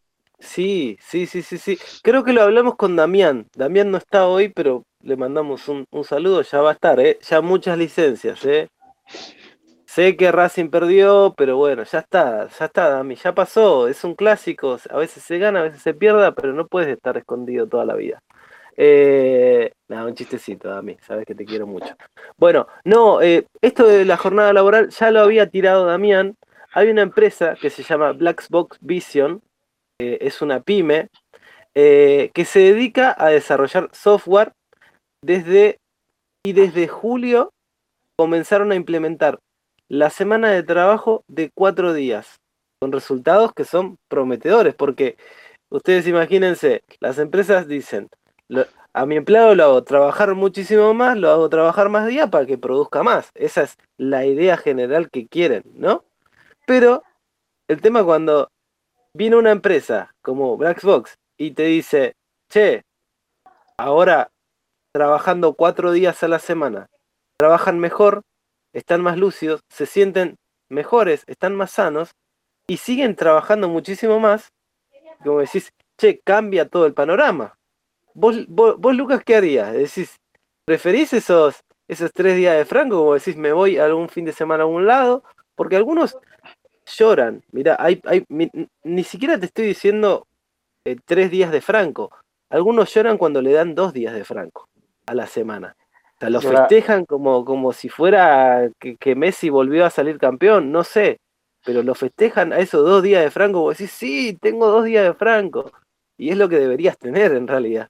Sí, sí, sí, sí, sí. Creo que lo hablamos con Damián. Damián no está hoy, pero le mandamos un, un saludo. Ya va a estar, ¿eh? Ya muchas licencias, ¿eh? Sé que Racing perdió, pero bueno, ya está, ya está, Dami, ya pasó. Es un clásico. A veces se gana, a veces se pierda, pero no puedes estar escondido toda la vida. Eh, nada, un chistecito, Dami. Sabes que te quiero mucho. Bueno, no, eh, esto de la jornada laboral ya lo había tirado Damián. Hay una empresa que se llama Black Box Vision, eh, es una pyme, eh, que se dedica a desarrollar software desde, y desde julio comenzaron a implementar la semana de trabajo de cuatro días, con resultados que son prometedores, porque ustedes imagínense, las empresas dicen, lo- a mi empleado lo hago trabajar muchísimo más, lo hago trabajar más días para que produzca más. Esa es la idea general que quieren, ¿no? Pero el tema cuando viene una empresa como Blackbox y te dice, che, ahora trabajando cuatro días a la semana, trabajan mejor, están más lúcidos, se sienten mejores, están más sanos y siguen trabajando muchísimo más, como decís, che, cambia todo el panorama. Vos, vos, vos, Lucas, ¿qué harías? Decís, ¿preferís esos, esos tres días de franco? Como decís, me voy algún fin de semana a algún lado, porque algunos lloran. Mirá, hay, hay, mi- ni siquiera te estoy diciendo eh, tres días de franco. Algunos lloran cuando le dan dos días de franco a la semana. O sea, lo Ahora, festejan como, como si fuera que, que Messi volvió a salir campeón, no sé. Pero lo festejan a esos dos días de franco, como decís, sí, tengo dos días de franco. Y es lo que deberías tener en realidad.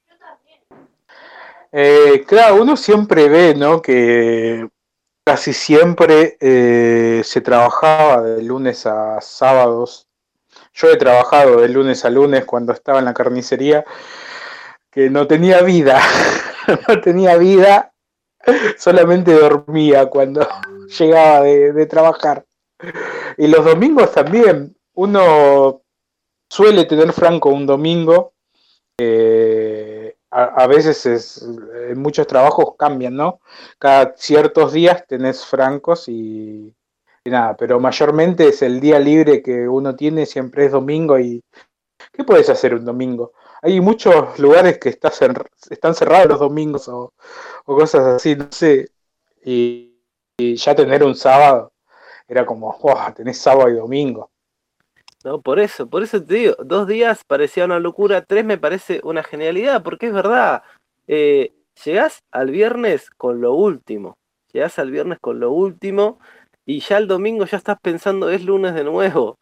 eh, claro, uno siempre ve, ¿no? Que casi siempre eh, se trabajaba de lunes a sábados. Yo he trabajado de lunes a lunes cuando estaba en la carnicería, que no tenía vida, no tenía vida, solamente dormía cuando llegaba de, de trabajar. Y los domingos también, uno suele tener franco un domingo, eh, a, a veces es, en muchos trabajos cambian, ¿no? Cada ciertos días tenés francos y, y nada, pero mayormente es el día libre que uno tiene, siempre es domingo. ¿Y qué puedes hacer un domingo? Hay muchos lugares que está cer- están cerrados los domingos o, o cosas así, no sé, y, y ya tener un sábado era como, wow, tenés sábado y domingo. No, por eso, por eso te digo, dos días parecía una locura, tres me parece una genialidad, porque es verdad, eh, llegás al viernes con lo último, llegás al viernes con lo último y ya el domingo ya estás pensando, es lunes de nuevo.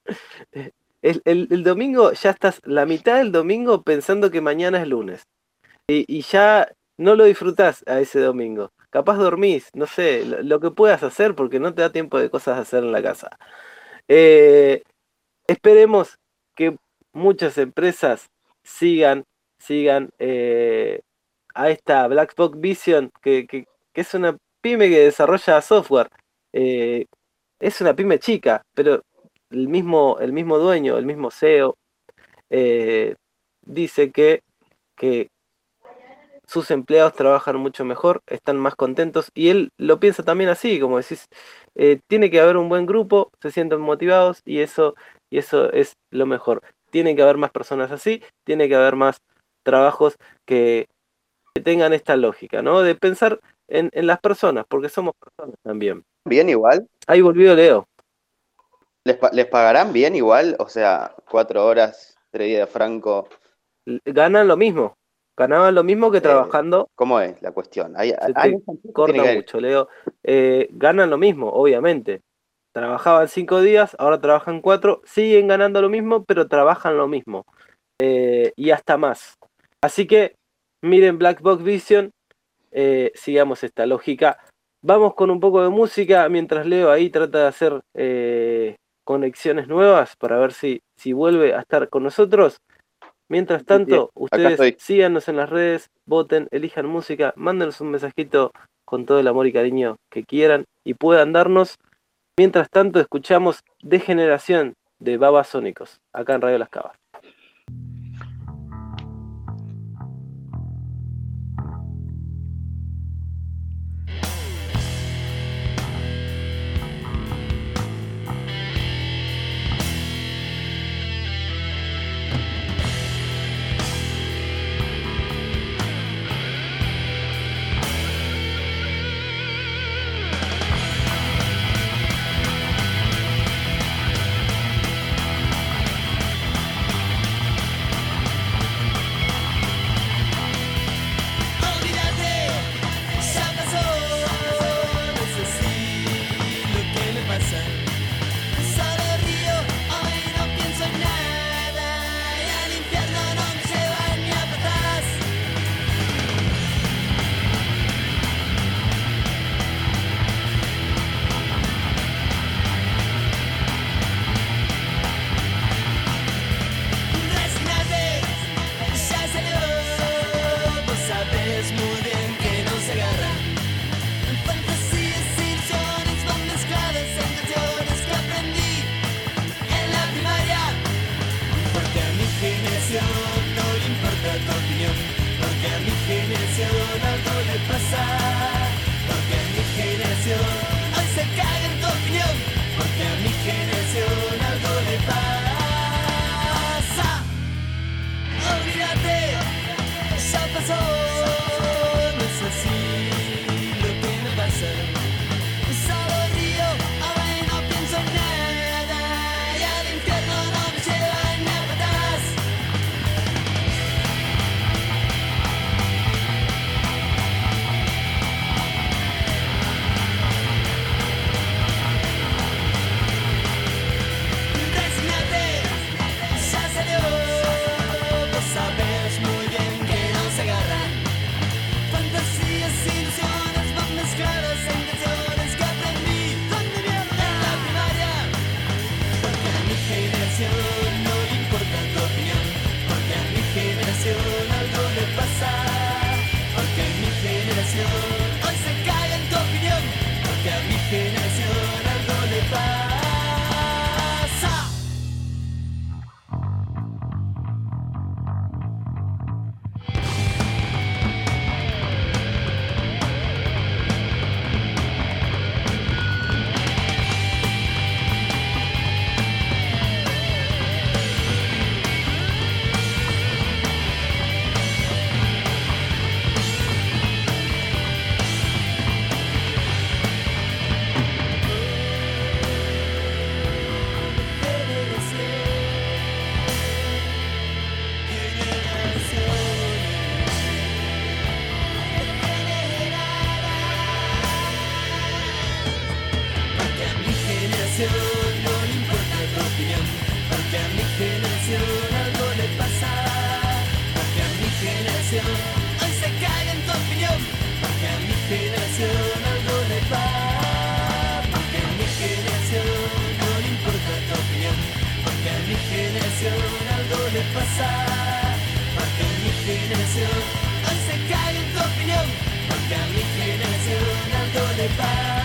El, el- el domingo ya estás la mitad del domingo pensando que mañana es lunes y, y ya no lo disfrutás a ese domingo. Capaz dormís, no sé, lo, lo que puedas hacer porque no te da tiempo de cosas a hacer en la casa. Eh, Esperemos que muchas empresas sigan, sigan eh, a esta Black Box Vision, que, que- que es una pyme que desarrolla software. Eh, es una pyme chica, pero el mismo, el mismo dueño, el mismo C E O, eh, dice que, que sus empleados trabajan mucho mejor, están más contentos, y él lo piensa también así, como decís, eh, tiene que haber un buen grupo, se sienten motivados, y eso, y eso es lo mejor. Tiene que haber más personas así, tiene que haber más trabajos que, que tengan esta lógica, ¿no? De pensar en, en las personas, porque somos personas también. Bien igual. Ahí volvió Leo. ¿Les, pa- les pagarán bien igual? O sea, cuatro horas, tres días de franco. L- Ganan lo mismo, ganaban lo mismo que Eh, trabajando. ¿Cómo es la cuestión? Hay, Se hay te corta mucho, Leo. Eh, ganan lo mismo, obviamente. Trabajaban cinco días, ahora trabajan cuatro, siguen ganando lo mismo, pero trabajan lo mismo. Eh, y hasta más. Así que miren Black Box Vision, eh, sigamos esta lógica. Vamos con un poco de música mientras Leo ahí trata de hacer eh, conexiones nuevas para ver si, si vuelve a estar con nosotros. Mientras tanto, Acá ustedes estoy. síganos en las redes, voten, elijan música, mándenos un mensajito con todo el amor y cariño que quieran y puedan darnos. Mientras tanto, escuchamos Degeneración de Babasónicos, acá en Radio Las Cavas. generación hoy se caga en tu opinión, porque a mi generación algo le pasa, porque a mi generación no le importa tu opinión, porque a mi generación algo le pasa, porque a mi generación hoy se caga en tu opinión, porque a mi generación algo le pasa.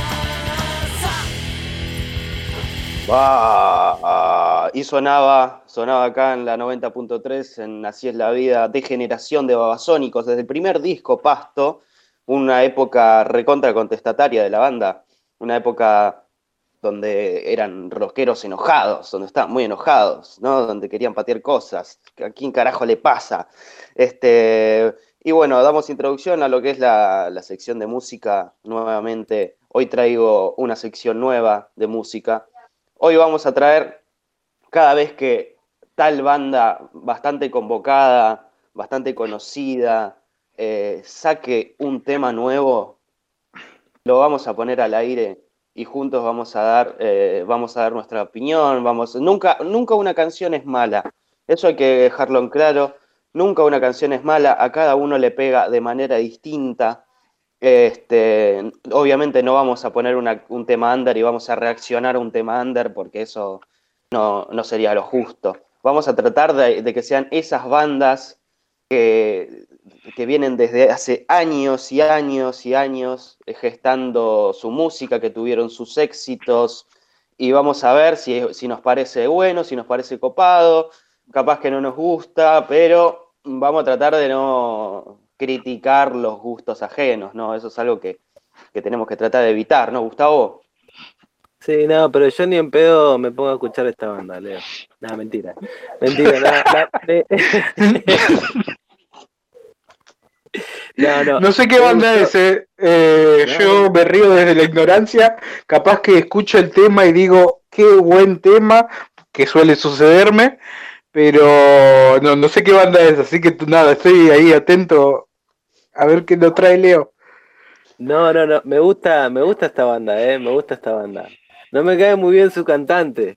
Va, y sonaba, sonaba acá en la noventa punto tres, en Así es la vida, de Generación de Babasónicos, desde el primer disco, Pasto, una época recontra contestataria de la banda, una época donde eran rockeros enojados, donde estaban muy enojados, ¿no? Donde querían patear cosas, ¿a quién carajo le pasa? Este, y bueno, damos introducción a lo que es la, la sección de música nuevamente. Hoy traigo una sección nueva de música. Hoy vamos a traer, cada vez que tal banda bastante convocada, bastante conocida, eh, saque un tema nuevo, lo vamos a poner al aire y juntos vamos a dar, eh, vamos a dar nuestra opinión. Vamos, nunca, nunca una canción es mala, eso hay que dejarlo en claro. Nunca una canción es mala, a cada uno le pega de manera distinta. Este, obviamente no vamos a poner una, un tema under y vamos a reaccionar a un tema under, porque eso no, no sería lo justo. Vamos a tratar de, de que sean esas bandas que, que vienen desde hace años y años y años gestando su música, que tuvieron sus éxitos, y vamos a ver si, si nos parece bueno, si nos parece copado. Capaz que no nos gusta, pero vamos a tratar de no criticar los gustos ajenos, ¿no? Eso es algo que, que tenemos que tratar de evitar, ¿no, Gustavo? Sí, no, pero yo ni en pedo me pongo a escuchar esta banda, Leo. No, mentira. Mentira, no. La, de... no, no. No sé qué Me banda gustó. es, eh. Eh, No, yo no. me río desde la ignorancia, capaz que escucho el tema y digo, qué buen tema, que suele sucederme, pero no, no sé qué banda es, así que nada, estoy ahí atento a ver qué lo trae Leo. No, no, no. Me gusta, me gusta esta banda, eh. Me gusta esta banda. No me cae muy bien su cantante,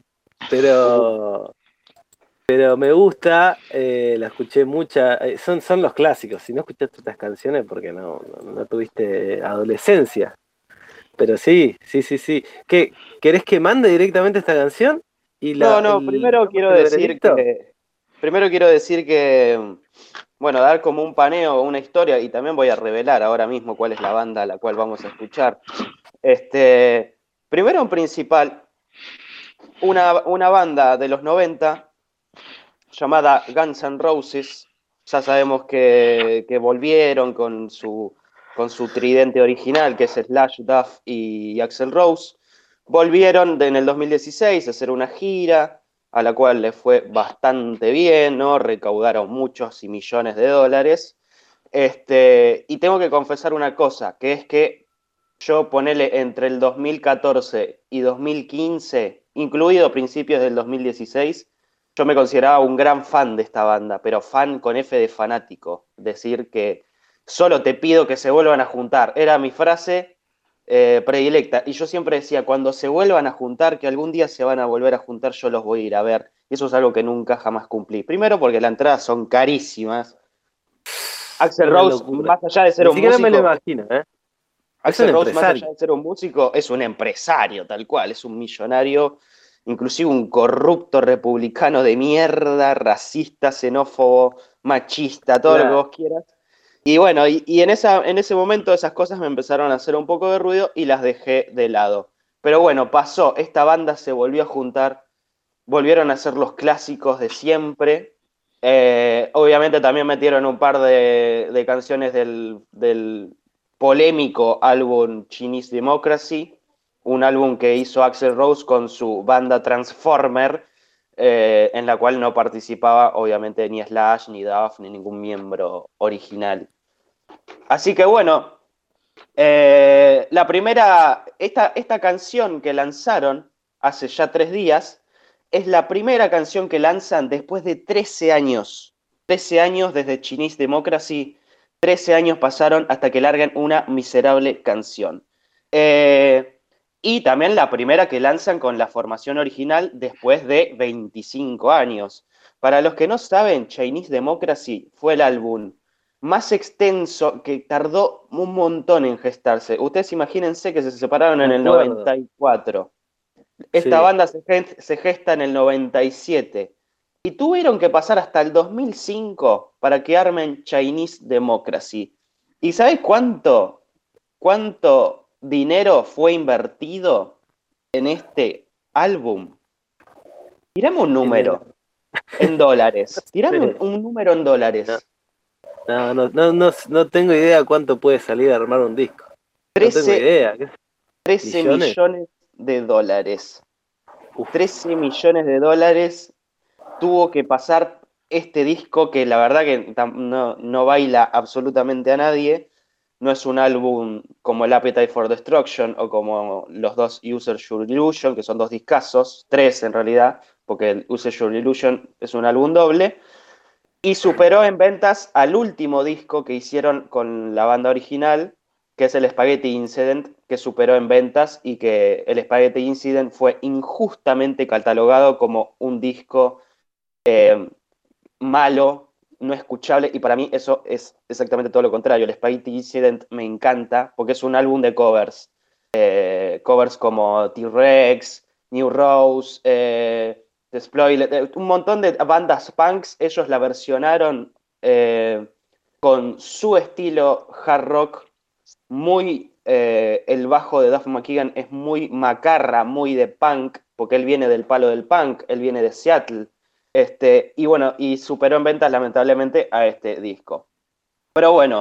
pero, pero me gusta. Eh, la escuché mucha. eh, son, son los clásicos. Si no escuchaste estas canciones, porque no, no, no tuviste adolescencia. Pero sí, sí, sí, sí. ¿Qué, ¿Querés que mande directamente esta canción? Y la, No, no, el primero quiero el decir veredicto. que, primero quiero decir que, bueno, dar como un paneo, una historia, y también voy a revelar ahora mismo cuál es la banda a la cual vamos a escuchar. Este, primero en principal, una, una banda de los noventa llamada Guns N' Roses. Ya sabemos que, que volvieron con su, con su tridente original, que es Slash, Duff y Axl Rose. Volvieron de, en el dos mil dieciséis a hacer una gira, a la cual les fue bastante bien, ¿no? Recaudaron muchos y millones de dólares. Este, y tengo que confesar una cosa, que es que yo ponele entre el dos mil catorce y dos mil quince, incluido principios del dos mil dieciséis, yo me consideraba un gran fan de esta banda, pero fan con F de fanático. Decir que solo te pido que se vuelvan a juntar. Era mi frase eh, predilecta. Y yo siempre decía, cuando se vuelvan a juntar, que algún día se van a volver a juntar, yo los voy a ir a ver. Y eso es algo que nunca jamás cumplí. Primero porque las entradas son carísimas. Axl Una Rose, locura. más allá de ser Ni un siquiera me lo músico, imagino, ¿eh? Es Axl un Rose, más allá empresario. de ser un músico, es un empresario, tal cual, es un millonario, inclusive un corrupto republicano de mierda, racista, xenófobo, machista, todo lo que Claro. vos quieras. Y bueno, y, y en, esa, en ese momento esas cosas me empezaron a hacer un poco de ruido y las dejé de lado. Pero bueno, pasó, esta banda se volvió a juntar, volvieron a ser los clásicos de siempre. Eh, obviamente también metieron un par de, de canciones del, del polémico álbum Chinese Democracy, un álbum que hizo Axl Rose con su banda Transformer, eh, en la cual no participaba obviamente ni Slash, ni Duff, ni ningún miembro original. Así que bueno, eh, la primera, esta, esta canción que lanzaron hace ya tres días, es la primera canción que lanzan después de trece años. trece años desde Chinese Democracy, trece años pasaron hasta que largan una miserable canción. Eh, y también la primera que lanzan con la formación original después de veinticinco años. Para los que no saben, Chinese Democracy fue el álbum más extenso, que tardó un montón en gestarse. Ustedes imagínense que se separaron Me en el acuerdo. noventa y cuatro. Esta Sí. banda se, gen- se gesta en el noventa y siete. Y tuvieron que pasar hasta el dos mil cinco para que armen Chinese Democracy. ¿Y sabés cuánto, cuánto dinero fue invertido en este álbum? Tirame un En el- número en dólares. Tirame un, Sí. un número en dólares. No, no, no, no, no tengo idea cuánto puede salir a armar un disco. No tengo trece, idea. ¿Qué? trece ¿Millones? millones de dólares. Uf. trece millones de dólares tuvo que pasar este disco que la verdad que tam- no, no baila absolutamente a nadie. No es un álbum como el Appetite for Destruction o como los dos User Your Illusion, que son dos discazos, tres en realidad, porque el User Your Illusion es un álbum doble. Y superó en ventas al último disco que hicieron con la banda original, que es el Spaghetti Incident, que superó en ventas y que el Spaghetti Incident fue injustamente catalogado como un disco eh, malo, no escuchable, y para mí eso es exactamente todo lo contrario. El Spaghetti Incident me encanta porque es un álbum de covers. Eh, covers como T-Rex, New Rose, eh, The Exploited, eh, un montón de bandas punks, ellos la versionaron eh, con su estilo hard rock, muy, eh, el bajo de Duff McKagan es muy macarra, muy de punk, porque él viene del palo del punk, él viene de Seattle, este, y bueno, y superó en ventas lamentablemente a este disco. Pero bueno,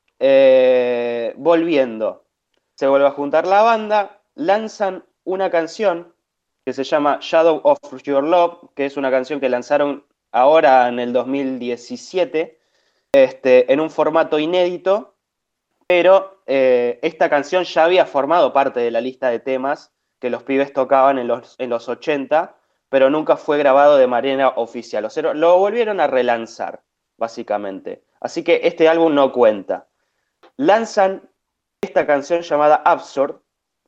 eh, volviendo, se vuelve a juntar la banda, lanzan una canción que se llama Shadow of Your Love, que es una canción que lanzaron ahora en el dos mil diecisiete, este, en un formato inédito, pero eh, esta canción ya había formado parte de la lista de temas que los pibes tocaban en los, en los ochenta, pero nunca fue grabado de manera oficial. O sea, lo volvieron a relanzar, básicamente. Así que este álbum no cuenta. Lanzan esta canción llamada Absurd,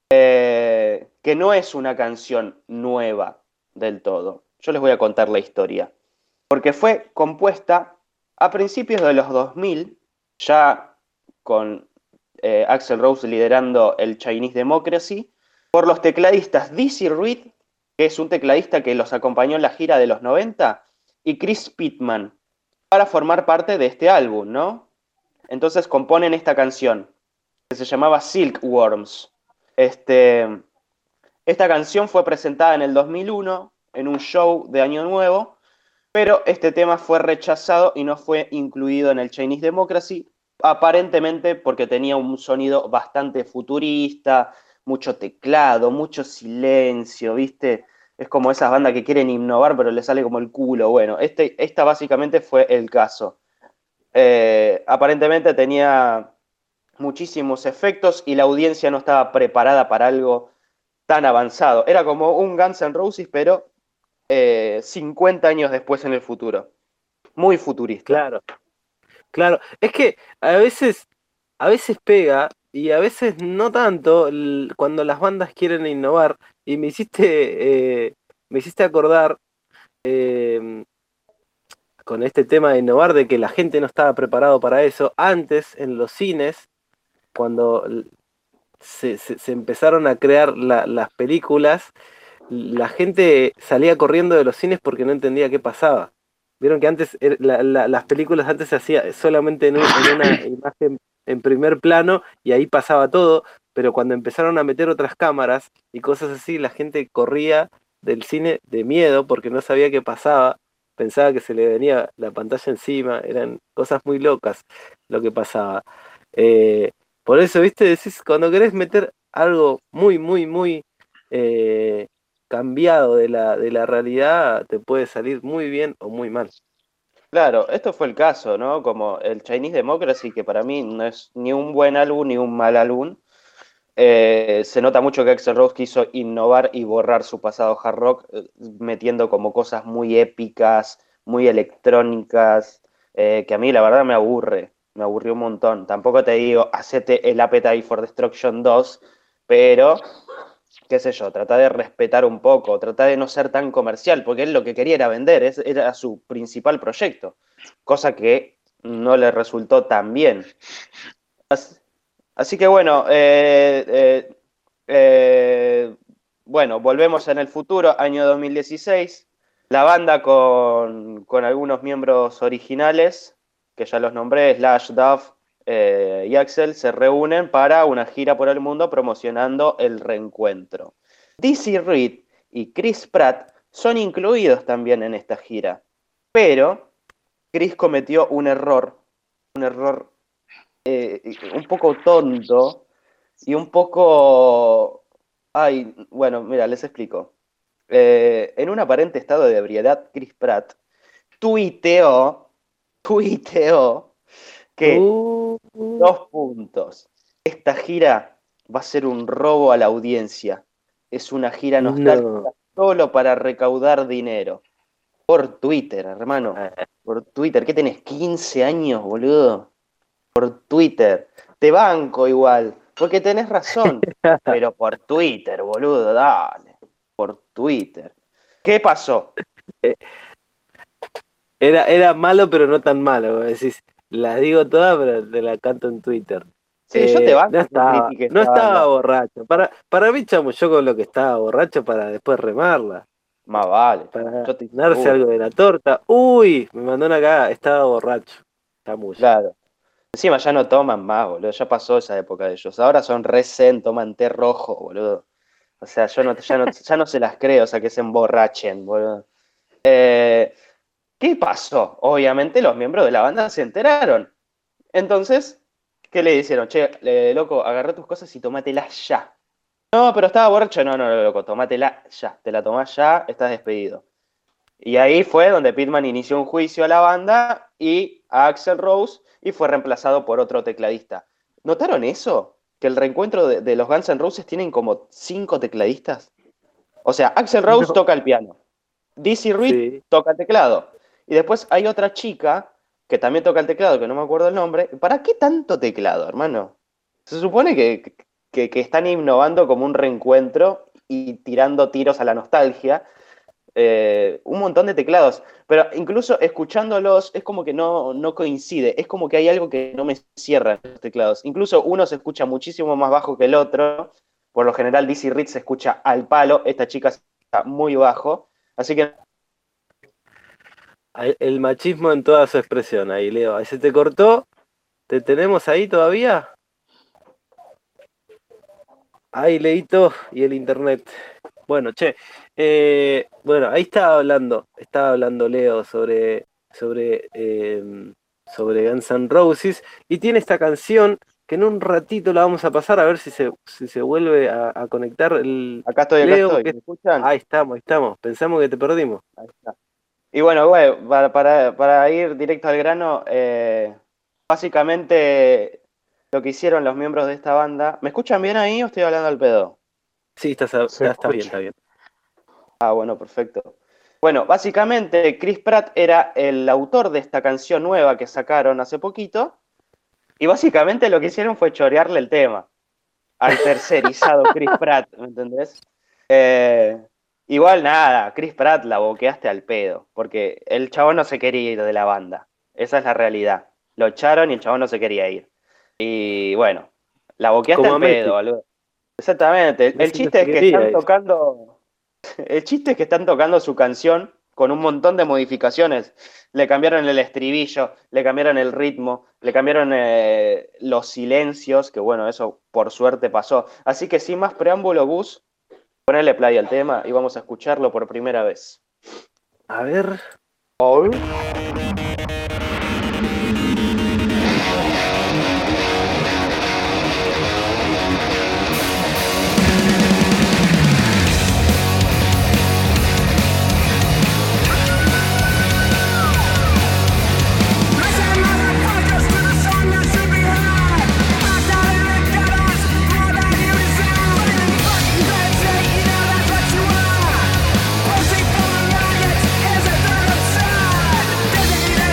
eh, que no es una canción nueva del todo. Yo les voy a contar la historia. Porque fue compuesta a principios de los dos mil, ya con eh, Axl Rose liderando el Chinese Democracy, por los tecladistas Dizzy Reed, que es un tecladista que los acompañó en la gira de los noventa, y Chris Pittman, para formar parte de este álbum, ¿no? Entonces componen esta canción, que se llamaba Silkworms. Este, esta canción fue presentada en el dos mil uno, en un show de Año Nuevo, pero este tema fue rechazado y no fue incluido en el Chinese Democracy, aparentemente porque tenía un sonido bastante futurista, mucho teclado, mucho silencio, ¿viste? Es como esas bandas que quieren innovar pero les sale como el culo. Bueno, este, esta básicamente fue el caso. Eh, aparentemente tenía muchísimos efectos y la audiencia no estaba preparada para algo tan avanzado. Era como un Guns N' Roses, pero eh, cincuenta años después en el futuro. Muy futurista. Claro, claro. Es que a veces, a veces pega y a veces no tanto l- cuando las bandas quieren innovar. Y me hiciste, eh, me hiciste acordar eh, con este tema de innovar de que la gente no estaba preparado para eso. Antes, en los cines, cuando l- se, se- se empezaron a crear la- las películas, la gente salía corriendo de los cines porque no entendía qué pasaba. Vieron que antes er- la- la- las películas antes se hacía solamente en, un- en una imagen en primer plano y ahí pasaba todo, pero cuando empezaron a meter otras cámaras y cosas así, la gente corría del cine de miedo porque no sabía qué pasaba, pensaba que se le venía la pantalla encima, eran cosas muy locas lo que pasaba. Eh, por eso, viste, decís, cuando querés meter algo muy, muy, muy eh, cambiado de la, de la realidad, te puede salir muy bien o muy mal. Claro, esto fue el caso, ¿no? Como el Chinese Democracy, que para mí no es ni un buen álbum ni un mal álbum. Eh, se nota mucho que Axl Rose quiso innovar y borrar su pasado hard rock, eh, metiendo como cosas muy épicas, muy electrónicas, eh, que a mí la verdad me aburre, me aburrió un montón. Tampoco te digo, hacete el Appetite for Destruction dos, pero, qué sé yo, trata de respetar un poco, trata de no ser tan comercial, porque él lo que quería era vender, es- era su principal proyecto, cosa que no le resultó tan bien. Así, así que bueno, eh, eh, eh, bueno, volvemos en el futuro, año dos mil dieciséis. La banda con, con algunos miembros originales, que ya los nombré, Slash, Duff eh, y Axel, se reúnen para una gira por el mundo promocionando el reencuentro. Dizzy Reed y Chris Pratt son incluidos también en esta gira, pero Chris cometió un error, un error eh, un poco tonto y un poco... Ay, bueno, mira, les explico. Eh, en un aparente estado de ebriedad, Chris Pratt tuiteó, tuiteó que, Uh, dos puntos, esta gira va a ser un robo a la audiencia. Es una gira nostálgica no. solo para recaudar dinero. Por Twitter, hermano. Por Twitter. ¿Qué tenés? ¿quince años, boludo? Por Twitter. Te banco igual, porque tenés razón. Pero por Twitter, boludo, dale. Por Twitter. ¿Qué pasó? Era, era malo, pero no tan malo. Decís, las digo todas, pero te la canto en Twitter. Sí, yo te Eh, banco no que estaba, critiques no esta estaba banda. borracho. Para, para mí chamulló con lo que estaba borracho para después remarla. Más vale. Para Yo estoy darse seguro. algo de la torta. Uy, me mandó una cagada, estaba borracho. Chamuyo. Claro. Encima ya no toman más, boludo. Ya pasó esa época de ellos. Ahora son re zen, toman té rojo, boludo. O sea, yo no, ya, no, ya no se las creo, o sea, que se emborrachen, boludo. Eh, ¿Qué pasó? Obviamente los miembros de la banda se enteraron. Entonces, ¿qué le dijeron? Che, le, loco, agarrá tus cosas y tómatela ya. No, pero estaba borracho. No, no, loco, tómatela ya. Te la tomás ya, estás despedido. Y ahí fue donde Pitman inició un juicio a la banda y a Axl Rose y fue reemplazado por otro tecladista. ¿Notaron eso? Que el reencuentro de, de los Guns N' Roses tienen como cinco tecladistas. O sea, Axl Rose No. toca el piano. Dizzy Reed Sí. toca el teclado. Y después hay otra chica que también toca el teclado, que no me acuerdo el nombre. ¿Para qué tanto teclado, hermano? Se supone que, que, que están innovando como un reencuentro y tirando tiros a la nostalgia. Eh, un montón de teclados, pero incluso escuchándolos es como que no, no coincide, es como que hay algo que no me cierra en los teclados. Incluso uno se escucha muchísimo más bajo que el otro. Por lo general Dizzy Reed se escucha al palo, esta chica está muy bajo, así que El, el machismo en toda su expresión ahí, Leo. Ahí se te cortó. ¿Te tenemos ahí todavía? Ahí, Leito, y el internet. Bueno, che, eh, bueno, ahí estaba hablando, estaba hablando Leo sobre, sobre, eh, sobre Guns N' Roses, y tiene esta canción que en un ratito la vamos a pasar a ver si se, si se vuelve a, a conectar el acá estoy, acá Leo. estoy, Que- ¿me escuchan? ahí estamos, ahí estamos. Pensamos que te perdimos. Ahí está. Y bueno, güey, para, para, para ir directo al grano, eh, básicamente lo que hicieron los miembros de esta banda, ¿me escuchan bien ahí o estoy hablando al pedo? Sí, estás, Se está, está bien, escucha. está bien. Ah, bueno, perfecto. Bueno, básicamente Chris Pratt era el autor de esta canción nueva que sacaron hace poquito y básicamente lo que hicieron fue chorearle el tema al tercerizado Chris Pratt, ¿me entendés? Eh, igual nada, Chris Pratt la boqueaste al pedo, porque el chabón no se quería ir de la banda, esa es la realidad. Lo echaron y el chabón no se quería ir. Y bueno, la boqueaste Como al a Messi. pedo, boludo. Exactamente, el, el Messi no chiste se es que quería están ir. tocando... El chiste es que están tocando su canción con un montón de modificaciones. Le cambiaron el estribillo, le cambiaron el ritmo, le cambiaron eh, los silencios, que bueno, eso por suerte pasó. Así que sin más preámbulo, Gus, ponele play al tema y vamos a escucharlo por primera vez. A ver. Doesn't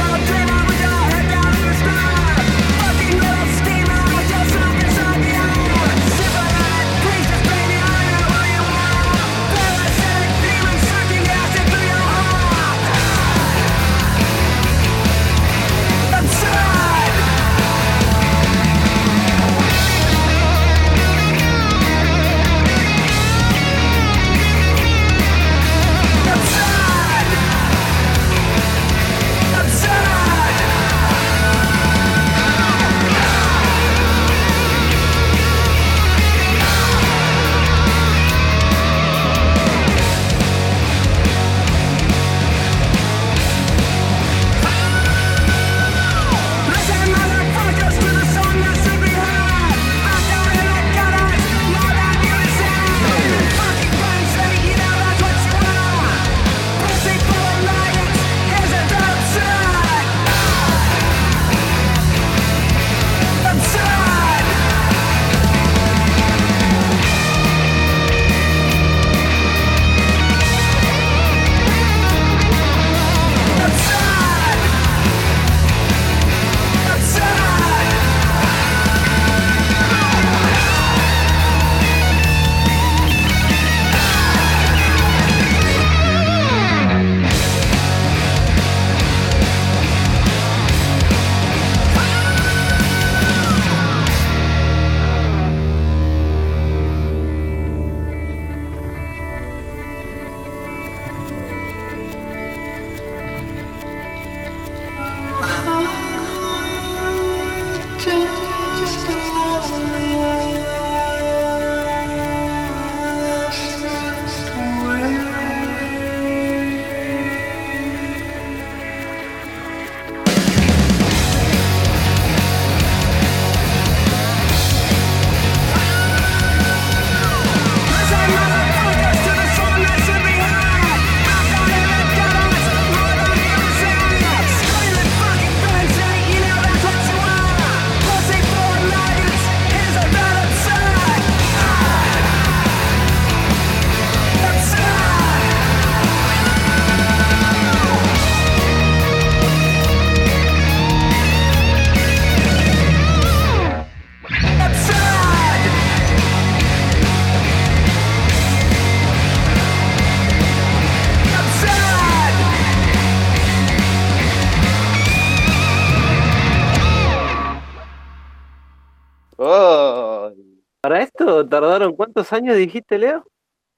¿Para esto tardaron cuántos años dijiste, Leo?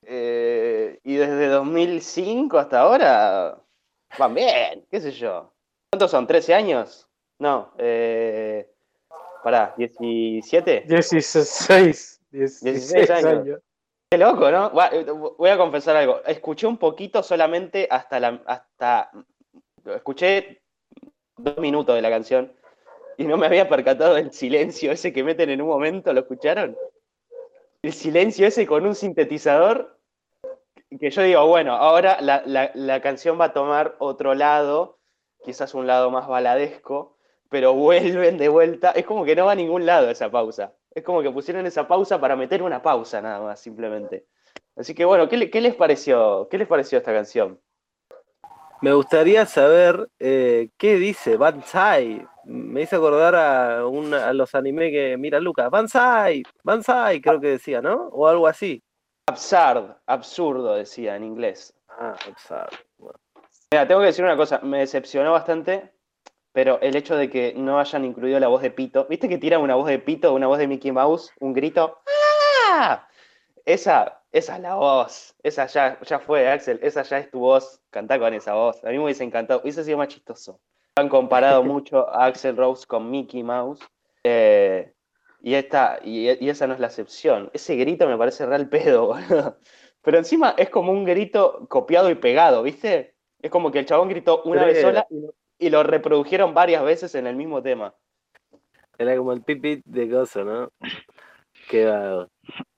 Eh, y desde dos mil cinco hasta ahora van bien, qué sé yo. ¿Cuántos son? ¿trece años? No, eh, pará, ¿diecisiete? dieciséis, dieciséis dieciséis años. años. Qué loco, ¿no? Va- eh, Voy a confesar algo. Escuché un poquito solamente hasta la... hasta escuché dos minutos de la canción y no me había percatado del silencio ese que meten en un momento, ¿lo escucharon? El silencio ese con un sintetizador que yo digo, bueno, ahora la, la, la canción va a tomar otro lado, quizás un lado más baladesco, pero vuelven de vuelta. Es como que no va a ningún lado esa pausa. Es como que pusieron esa pausa para meter una pausa nada más, simplemente. Así que bueno, ¿qué, le- qué les pareció? ¿Qué les pareció esta canción? Me gustaría saber eh, qué dice Banzai. Me hizo acordar a, un, a los anime que mira Lucas. Banzai, Banzai, creo que decía, ¿no? O algo así. Absurd, absurdo, decía en inglés. Ah, absurd. Bueno. Mira, tengo que decir una cosa, me decepcionó bastante, pero el hecho de que no hayan incluido la voz de Pito. ¿Viste que tira una voz de Pito, una voz de Mickey Mouse, un grito? ¡Ah! Esa, esa es la voz. Esa ya, ya fue, Axel. Esa ya es tu voz. Cantá con esa voz. A mí me hubiese encantado. Hubiese sido más chistoso. Han comparado mucho a Axel Rose con Mickey Mouse. eh, y, esta, y, y esa no es la excepción. Ese grito me parece real pedo, boludo. Pero encima es como un grito copiado y pegado, ¿viste? Es como que el chabón gritó una vez Era, sola y lo, y lo reprodujeron varias veces en el mismo tema. era como el pipit de gozo, ¿no? Qué vago.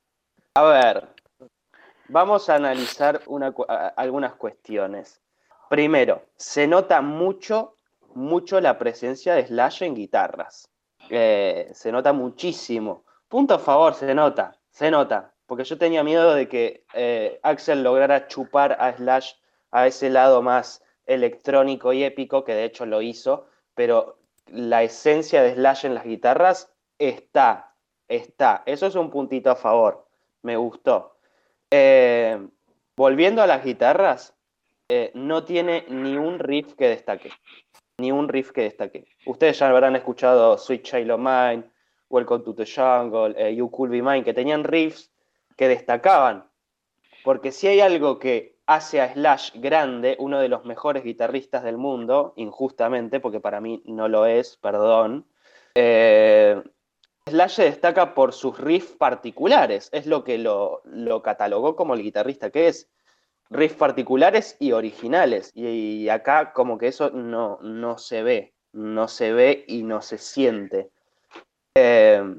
A ver, vamos a analizar una, cu- a- algunas cuestiones. Primero, se nota mucho, mucho la presencia de Slash en guitarras. Eh, se nota muchísimo. Punto a favor, se nota, se nota. Porque yo tenía miedo de que eh, Axel lograra chupar a Slash a ese lado más electrónico y épico, que de hecho lo hizo, pero la esencia de Slash en las guitarras está, está. Eso es un puntito a favor. Me gustó. Eh, Volviendo a las guitarras, eh, no tiene ni un riff que destaque. Ni un riff que destaque. Ustedes ya habrán escuchado Sweet Child of Mine, Welcome to the Jungle, eh, You Could Be Mine, que tenían riffs que destacaban. Porque si hay algo que hace a Slash grande, uno de los mejores guitarristas del mundo, injustamente, porque para mí no lo es, perdón, eh, Slash se destaca por sus riffs particulares, es lo que lo, lo catalogó como el guitarrista que es. Riffs particulares y originales. Y, y acá como que eso no, no se ve, no se ve y no se siente. Eh,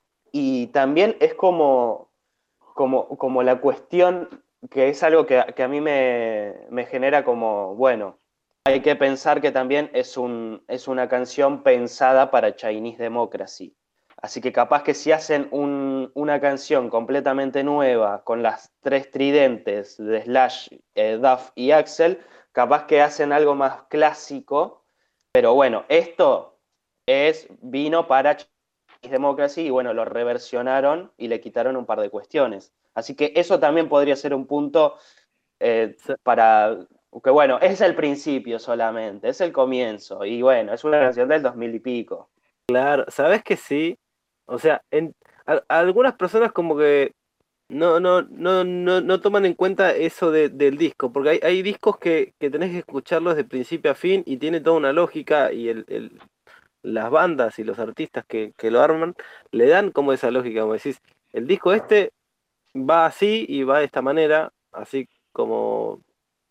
y también es como, como, como la cuestión que es algo que, que a mí me, me genera como, bueno, hay que pensar que también es, un, es una canción pensada para Chinese Democracy. Así que capaz que si hacen un, una canción completamente nueva con las tres tridentes de Slash, eh, Duff y Axel, capaz que hacen algo más clásico. Pero bueno, esto es vino para Chinese Democracy y bueno, lo reversionaron y le quitaron un par de cuestiones. Así que eso también podría ser un punto eh, para que bueno, es el principio solamente, es el comienzo. Y bueno, es una canción del dos mil y pico. Claro, ¿sabes que sí? O sea, en, a- algunas personas como que no, no, no, no, no toman en cuenta eso de- del disco, porque hay, hay discos que, que tenés que escucharlos de principio a fin y tiene toda una lógica y el, el- las bandas y los artistas que, que lo arman le dan como esa lógica, como decís, el disco este va así y va de esta manera, así como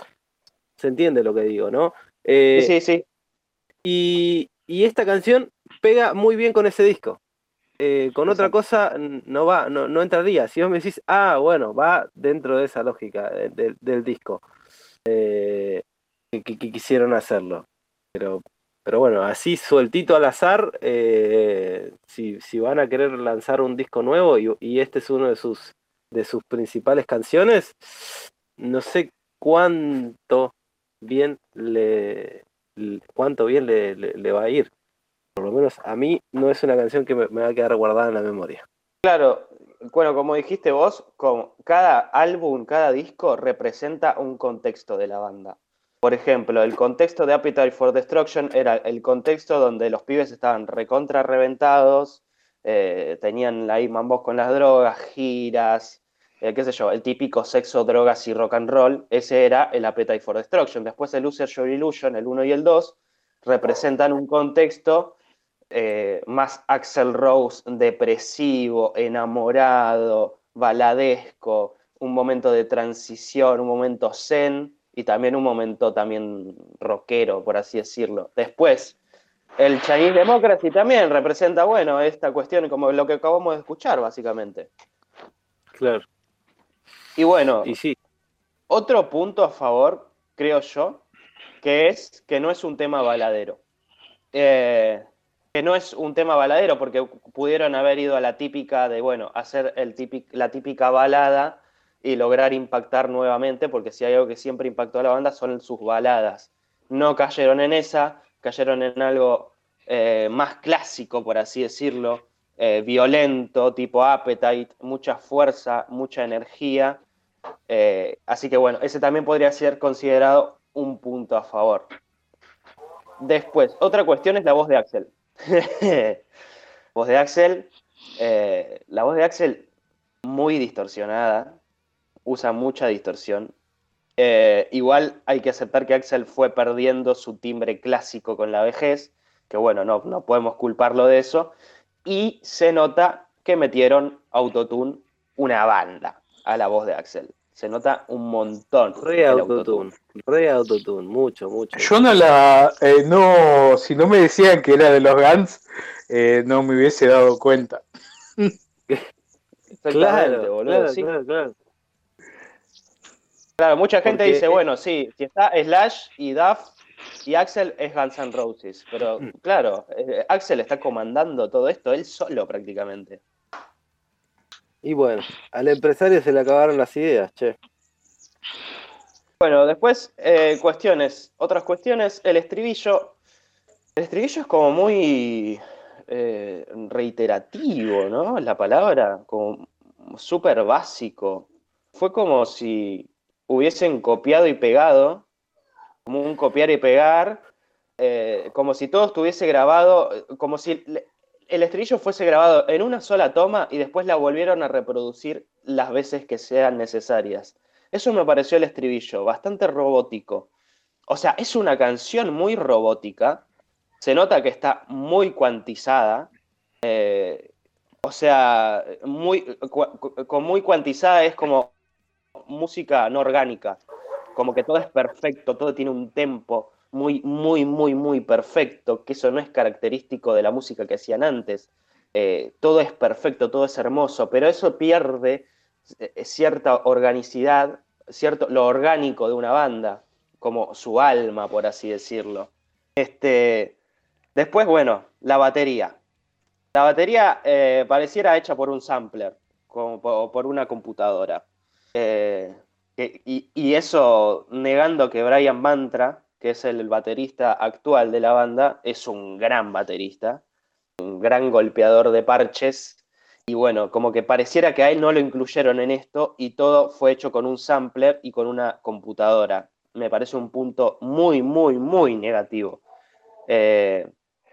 se entiende lo que digo, ¿no? Sí, Eh, sí, sí. y, y esta canción pega muy bien con ese disco. Eh, con otra Exacto. cosa n- no va, no, no entraría. Si vos me decís, ah, bueno, va dentro de esa lógica de- de- del disco que, que- que quisieron hacerlo. Pero, pero bueno, así sueltito al azar, eh, si, si van a querer lanzar un disco nuevo y, y este es uno de sus, de sus principales canciones, no sé cuánto bien le, le- cuánto bien le, le- le va a ir. Por lo menos a mí no es una canción que me, me va a quedar guardada en la memoria. Claro, bueno, como dijiste vos, como cada álbum, cada disco representa un contexto de la banda. Por ejemplo, el contexto de Appetite for Destruction era el contexto donde los pibes estaban recontra reventados, eh, tenían ahí mambos con las drogas, giras, eh, qué sé yo, el típico sexo, drogas y rock and roll. Ese era el Appetite for Destruction. Después el Use Your Illusion, el uno y el dos, representan un contexto eh, más Axl Rose depresivo, enamorado, baladesco, un momento de transición, un momento zen y también un momento también rockero, por así decirlo. Después, el Chinese Democracy también representa, bueno, esta cuestión como lo que acabamos de escuchar, básicamente. Claro. Y bueno, Y sí, otro punto a favor, creo yo, que es que no es un tema baladero. Eh, que no es un tema baladero, porque pudieron haber ido a la típica de, bueno, hacer el típic, la típica balada y lograr impactar nuevamente, porque si hay algo que siempre impactó a la banda son sus baladas. No cayeron en esa, cayeron en algo eh, más clásico, por así decirlo, eh, violento, tipo Appetite, mucha fuerza, mucha energía. Eh, así que bueno, ese también podría ser considerado un punto a favor. Después, otra cuestión es la voz de Axl. voz de Axl, eh, la voz de Axl muy distorsionada, usa mucha distorsión. Eh, igual hay que aceptar que Axl fue perdiendo su timbre clásico con la vejez, que bueno, no, no podemos culparlo de eso, y se nota que metieron autotune una banda a la voz de Axl. Se nota un montón re el autotune, re autotune, mucho, mucho. Yo no la. Eh, no. Si no me decían que era de los Guns, eh, no me hubiese dado cuenta. Exactamente, Claro, boludo, claro, sí. claro, claro. Claro, mucha gente Porque- dice, bueno, sí, si está Slash y Duff y Axl es Guns N' Roses, pero claro, eh, Axl está comandando todo esto él solo prácticamente. Y bueno, al empresario se le acabaron las ideas, che. Bueno, después, eh, cuestiones, otras cuestiones, el estribillo, el estribillo es como muy eh, reiterativo, ¿no? La palabra, como súper básico. Fue como si hubiesen copiado y pegado, como un copiar y pegar, eh, como si todo estuviese grabado, eh, como si le- el estribillo fuese grabado en una sola toma y después la volvieron a reproducir las veces que sean necesarias. Eso me pareció el estribillo, bastante robótico. O sea, es una canción muy robótica, se nota que está muy cuantizada, eh, o sea, muy, cu- con muy cuantizada es como música no orgánica, como que todo es perfecto, todo tiene un tempo muy, muy, muy, muy perfecto, que eso no es característico de la música que hacían antes. Eh, todo es perfecto, todo es hermoso, pero eso pierde eh, cierta organicidad, cierto, lo orgánico de una banda, como su alma, por así decirlo. Este, después, bueno, la batería. La batería eh, pareciera hecha por un sampler, como por, por una computadora. Eh, que- y, y eso negando que Brian Mantra, que es el baterista actual de la banda, es un gran baterista, un gran golpeador de parches. Y bueno, como que pareciera que a él no lo incluyeron en esto y todo fue hecho con un sampler y con una computadora. Me parece un punto muy, muy, muy negativo. Eh,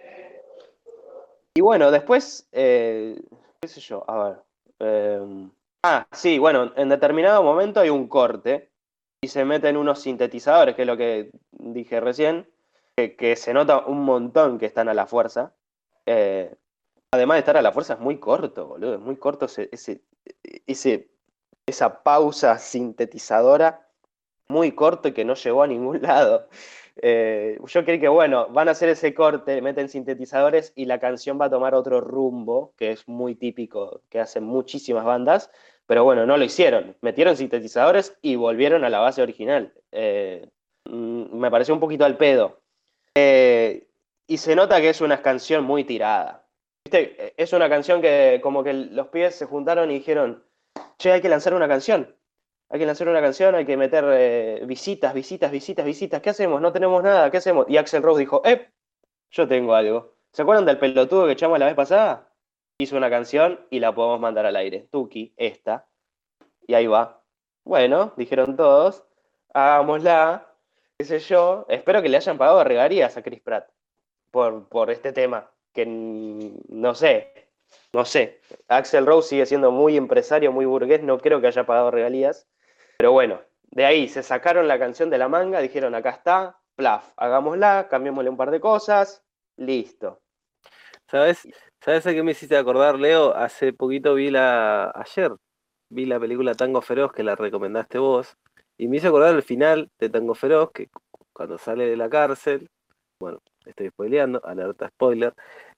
y bueno, después, eh, qué sé yo, a ver. eh, ah, sí, bueno, en determinado momento hay un corte y se meten unos sintetizadores, que es lo que dije recién, que, que se nota un montón que están a la fuerza. Eh, además de estar a la fuerza, es muy corto, boludo, es muy corto ese, ese, ese- esa pausa sintetizadora, muy corto y que no llegó a ningún lado. Eh, yo creí que, bueno, van a hacer ese corte, meten sintetizadores y la canción va a tomar otro rumbo, que es muy típico, que hacen muchísimas bandas, pero bueno, no lo hicieron. Metieron sintetizadores y volvieron a la base original. Eh, mm, me pareció un poquito al pedo. Eh, y se nota que es una canción muy tirada. ¿Viste? Es una canción que como que los pibes se juntaron y dijeron, che, hay que lanzar una canción. Hay que lanzar una canción, hay que meter eh, visitas, visitas, visitas, visitas. ¿Qué hacemos? No tenemos nada, ¿qué hacemos? Y Axl Rose dijo, ¡eh! Yo tengo algo. ¿Se acuerdan del pelotudo que echamos la vez pasada? Hizo una canción y la podemos mandar al aire. Tuki, esta. Y ahí va. Bueno, dijeron todos, hagámosla, qué sé yo. Espero que le hayan pagado regalías a Chris Pratt por, por este tema. Que mm, no sé. no sé, Axl Rose sigue siendo muy empresario, muy burgués, no creo que haya pagado regalías, pero bueno, de ahí se sacaron la canción de la manga, dijeron acá está, plaf, hagámosla, cambiémosle un par de cosas, listo. ¿Sabes? ¿Sabes a qué me hiciste acordar, Leo? Hace poquito vi la... Ayer vi la película Tango Feroz, que la recomendaste vos, y me hizo acordar el final de Tango Feroz, que cuando sale de la cárcel, bueno, estoy spoileando, alerta spoiler,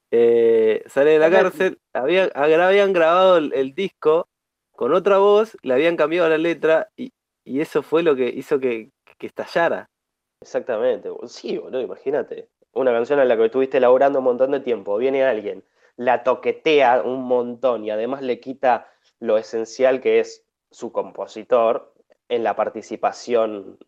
eh, sale de la cárcel, había, habían grabado el, el disco con otra voz, le habían cambiado la letra, y, y eso fue lo que hizo que, que estallara. Exactamente, sí, boludo, imagínate. Una canción en la que estuviste elaborando un montón de tiempo, viene alguien, la toquetea un montón y además le quita lo esencial que es su compositor en la participación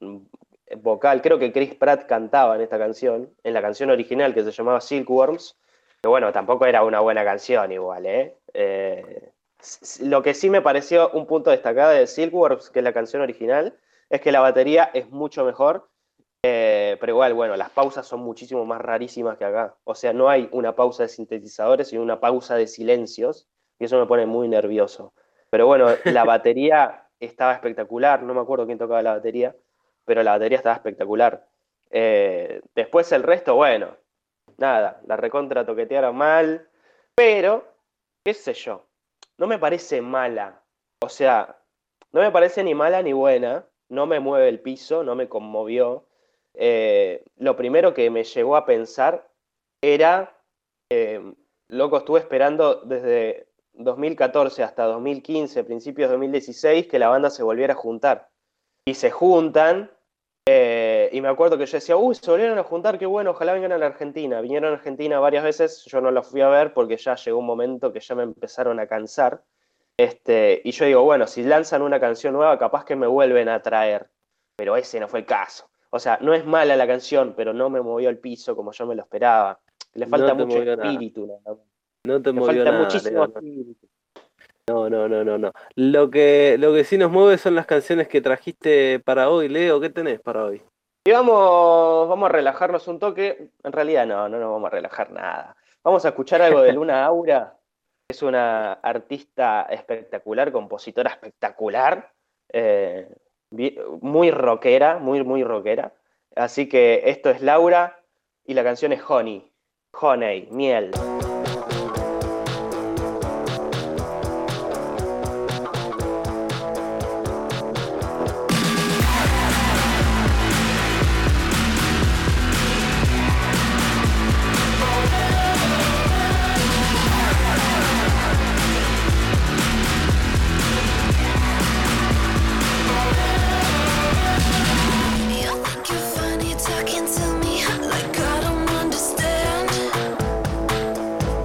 vocal. Creo que Chris Pratt cantaba en esta canción, en la canción original que se llamaba Silkworms, que bueno, tampoco era una buena canción igual, ¿eh? Eh, lo que sí me pareció un punto destacado de Silkworms, que es la canción original, es que la batería es mucho mejor. Eh, pero igual, bueno, las pausas son muchísimo más rarísimas que acá. O sea, no hay una pausa de sintetizadores, sino una pausa de silencios. Y eso me pone muy nervioso. Pero bueno, la batería estaba espectacular. No me acuerdo quién tocaba la batería, pero la batería estaba espectacular. Eh, después el resto, bueno, nada, la recontra toquetearon mal. Pero, qué sé yo, no me parece mala. O sea, no me parece ni mala ni buena. No me mueve el piso, no me conmovió. Eh, lo primero que me llegó a pensar era, eh, loco, estuve esperando desde dos mil catorce hasta dos mil quince, principios de dos mil dieciséis, que la banda se volviera a juntar. Y se juntan, eh, y me acuerdo que yo decía, uy, se volvieron a juntar, qué bueno, ojalá vengan a la Argentina. Vinieron a Argentina varias veces, yo no los fui a ver porque ya llegó un momento que ya me empezaron a cansar. Este, y yo digo, bueno, si lanzan una canción nueva, capaz que me vuelven a traer. Pero ese no fue el caso. O sea, no es mala la canción, pero no me movió el piso como yo me lo esperaba. Le falta No te mucho movió nada. espíritu, nada más. No te Le movió falta nada, muchísimo Leo, no. espíritu. No, no, no, no, no. Lo que, lo que sí nos mueve son las canciones que trajiste para hoy, Leo. ¿Qué tenés para hoy? Y vamos, vamos a relajarnos un toque. En realidad no, no nos vamos a relajar nada. Vamos a escuchar algo de Luna Aura. Es una artista espectacular, compositora espectacular, eh, muy rockera, muy, muy rockera. Así que esto es Laura y la canción es Honey, Honey, miel. Talking to me like I don't understand.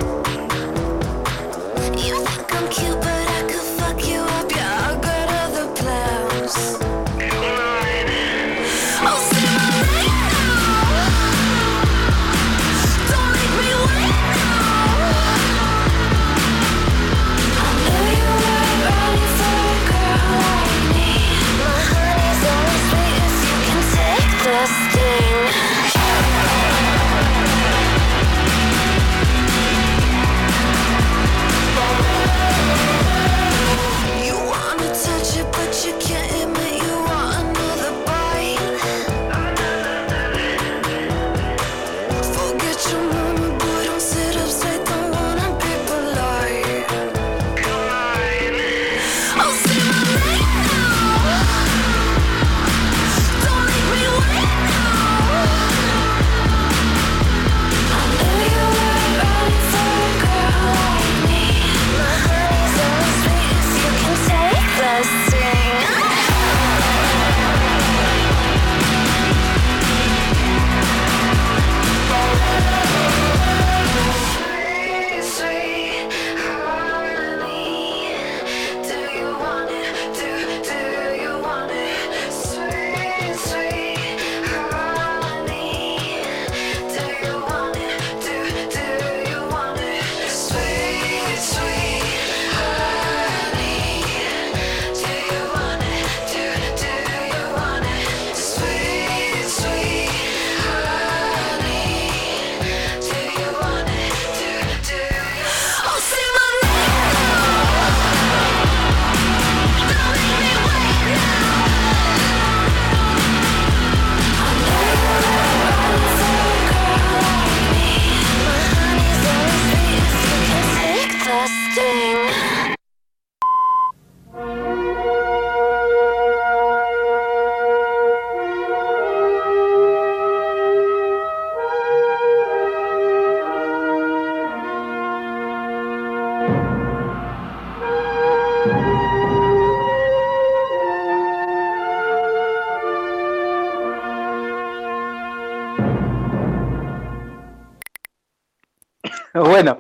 Bueno,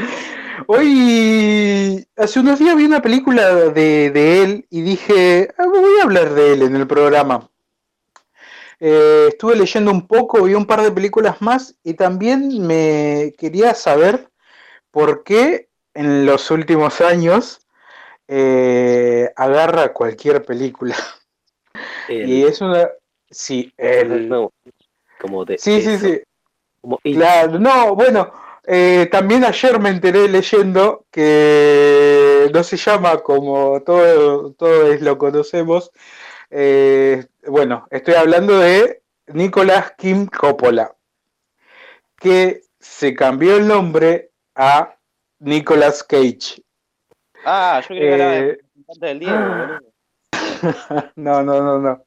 hoy, hace unos días vi una película de, de él y dije, "Ah, voy a hablar de él en el programa". Eh, estuve leyendo un poco, vi un par de películas más y también me quería saber por qué en los últimos años eh, agarra cualquier película. Y Él. es una... Sí, él... No, como de Sí, sí, eso. sí. Como it. Claro, no, bueno, eh, también ayer me enteré leyendo que no se llama como todo, todos lo conocemos. Eh, bueno, estoy hablando de Nicolas Kim Coppola, que se cambió el nombre a Nicolas Cage. Ah, yo creí que era el Eh, representante del Diego, boludo. no, no, no, no.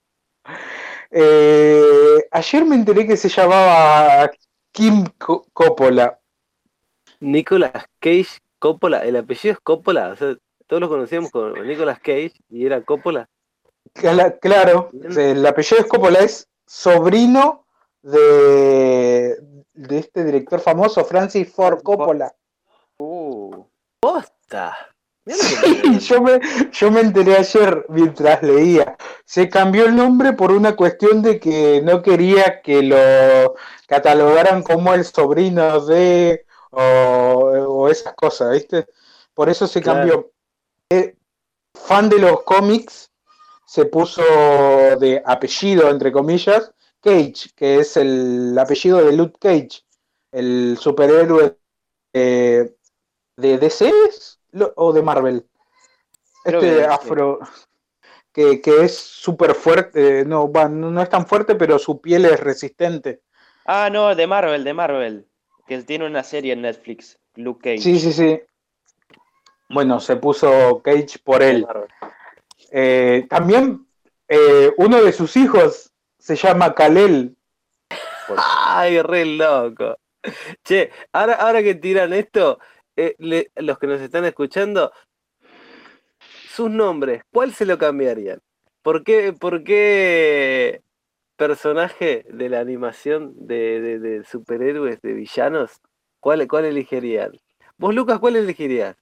Eh, ayer me enteré que se llamaba Kim Co- Coppola. Nicolas Cage Coppola, el apellido es Coppola, o sea, todos lo conocíamos como Nicolas Cage y era Coppola. Cla- Claro, Bien. el apellido es Coppola, es sobrino de, de este director famoso, Francis Ford Coppola. Uh, ¡Posta! Mirá lo que Sí, me- yo me, yo me enteré ayer mientras leía. Se cambió el nombre por una cuestión de que no quería que lo catalogaran como el sobrino de o, o esas cosas, ¿viste? Por eso se Claro. cambió. Fan de los cómics, se puso de apellido, entre comillas, Cage, que es el apellido de Luke Cage, el superhéroe eh, de D C o de Marvel. creo que Este de- afro que, que es súper fuerte, eh, no, va, no, no es tan fuerte, pero su piel es resistente. Ah, no, de Marvel, de Marvel. Que tiene una serie en Netflix, Luke Cage. Sí, sí, sí. Bueno, se puso Cage por de él. Marvel. Eh, también eh, uno de sus hijos se llama Kal-El. Por- ¡Ay, re loco! Che, ahora, ahora que tiran esto, eh, le- los que nos están escuchando, sus nombres, ¿cuál se lo cambiarían? ¿Por qué, por qué personaje de la animación de, de- de superhéroes, de villanos, cuál, cuál elegirían? Vos, Lucas, ¿cuál elegirías?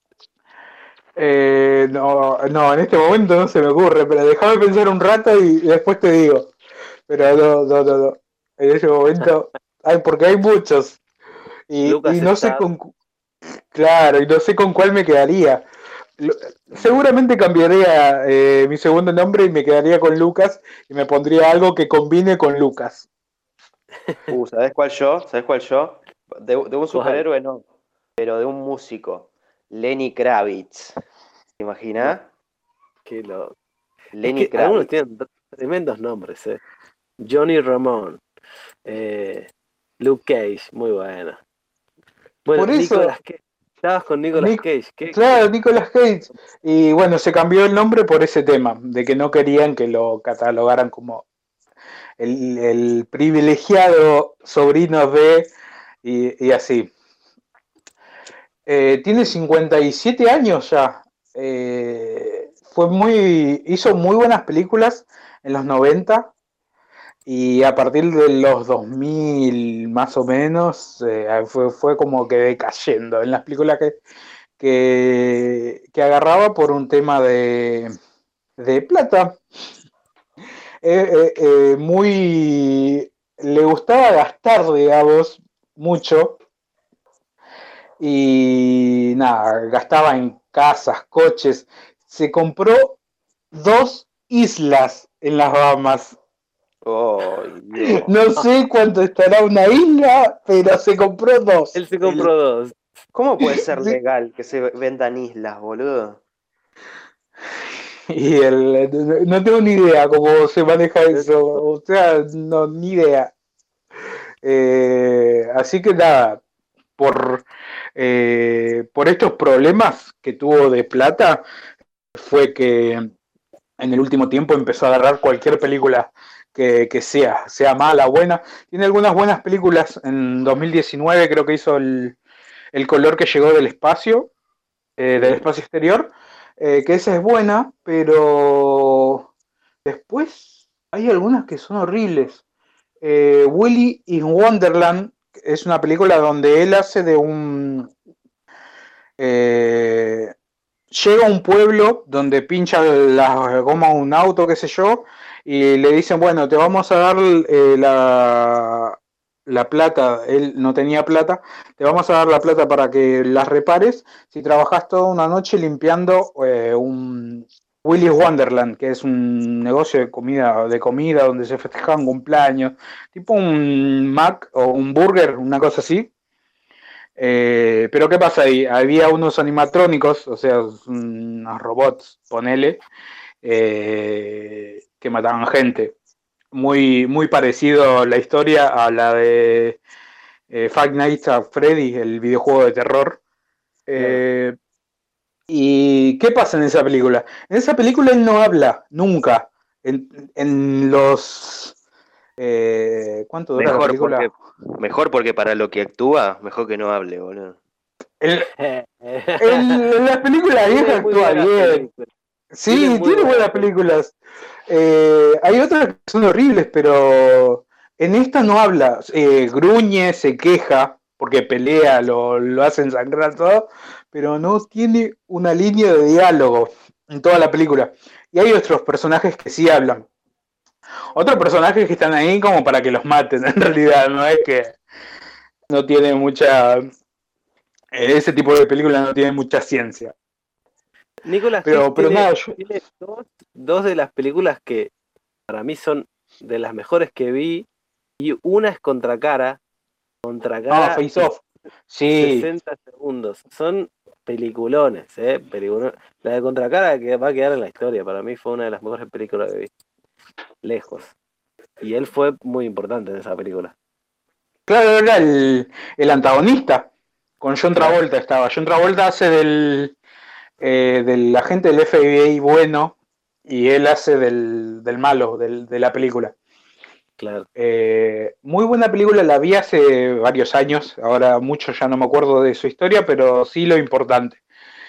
Eh, no, no, en este momento no se me ocurre, pero déjame pensar un rato y después te digo. Pero no, no, no, no. En este momento, hay, porque hay muchos. Y, Lucas y no sé está... con, cu- claro, y no sé con cuál me quedaría. Lo- Seguramente cambiaría eh, mi segundo nombre y me quedaría con Lucas y me pondría algo que combine con Lucas. Uh, ¿sabés cuál yo? ¿Sabés cuál yo? De, de un ¿Cuál? superhéroe no, pero de un músico. Lenny Kravitz. ¿Te No, imaginas? qué loco. Es Lenny que algunos Kravitz. tienen tremendos nombres, ¿eh? Johnny Ramón, eh, Luke Cage, muy bueno. Bueno, Por eso, Nicolas Cage. Estabas con Nicolas Nic- Cage. ¿Qué, claro, qué? Nicolas Cage. Y bueno, se cambió el nombre por ese tema, de que no querían que lo catalogaran como el, el privilegiado sobrino de y, y así. Eh, tiene cincuenta y siete años ya. Eh, fue muy, hizo muy buenas películas en los noventa y a partir de los dos mil más o menos eh, fue, fue como que decayendo en las películas que, que, que agarraba por un tema de, de plata. Eh, eh, eh, muy le gustaba gastar, digamos, mucho y nada, gastaba en casas, coches. Se compró dos islas en las Bahamas. Ay, Dios. No sé cuánto estará una isla, pero se compró dos. Él se compró dos. ¿Cómo puede ser Sí. legal que se vendan islas, boludo? Y el, no tengo ni idea cómo se maneja eso, o sea, no, ni idea. Eh, así que nada, por, eh, por estos problemas que tuvo de plata, fue que en el último tiempo empezó a agarrar cualquier película que, que sea, sea mala, buena. Tiene algunas buenas películas. En dos mil diecinueve creo que hizo el, el color que llegó del espacio, eh, del espacio exterior, eh, que esa es buena, pero después hay algunas que son horribles. Eh, Willy in Wonderland, es una película donde él hace de un... eh, llega a un pueblo donde pincha la goma un auto, qué sé yo, y le dicen, bueno, te vamos a dar eh, la, la plata, él no tenía plata, te vamos a dar la plata para que las repares si trabajas toda una noche limpiando eh, un Willy's Wonderland, que es un negocio de comida, de comida donde se festejaban cumpleaños, tipo un Mac o un Burger, una cosa así. Eh, pero ¿qué pasa ahí? Había unos animatrónicos, o sea, unos robots, ponele, eh, que mataban gente. Muy, muy parecido la historia a la de eh, Five Nights at Freddy, el videojuego de terror. Eh, ¿Y qué pasa en esa película? En esa película él no habla, nunca. En, en los... Eh, ¿Cuánto dura la Mejor película? porque, mejor porque para lo que actúa, mejor que no hable, boludo. El- en, en las películas viejas Tiene muy actúa buenas bien. películas. Sí, Tiene tiene, muy buenas buenas películas. Eh, hay otras que son horribles, pero en esta no habla. Eh, gruñe, se queja, porque pelea, lo, lo hacen sangrar todo, pero no tiene una línea de diálogo en toda la película. Y hay otros personajes que sí hablan. Otros personajes que están ahí como para que los maten, en realidad, no es que no tiene mucha... Ese tipo de película no tiene mucha ciencia. Nicolas Pero, Cage pero tiene, nada, yo... tiene dos, dos de las películas que para mí son de las mejores que vi, y una es Contracara. Ah, Contracara, Face Off. Sí, sesenta segundos. Son peliculones, ¿eh? Peliculones. La de Contracara que va a quedar en la historia. Para mí fue una de las mejores películas que vi. Lejos. Y él fue muy importante en esa película. claro, era el, el antagonista. Con John Claro. Travolta estaba. John Travolta hace del, eh, del agente del F B I bueno y él hace del, del malo del, de la película. Claro. Eh, muy buena película, la vi hace varios años. Ahora mucho ya no me acuerdo de su historia, pero sí lo importante.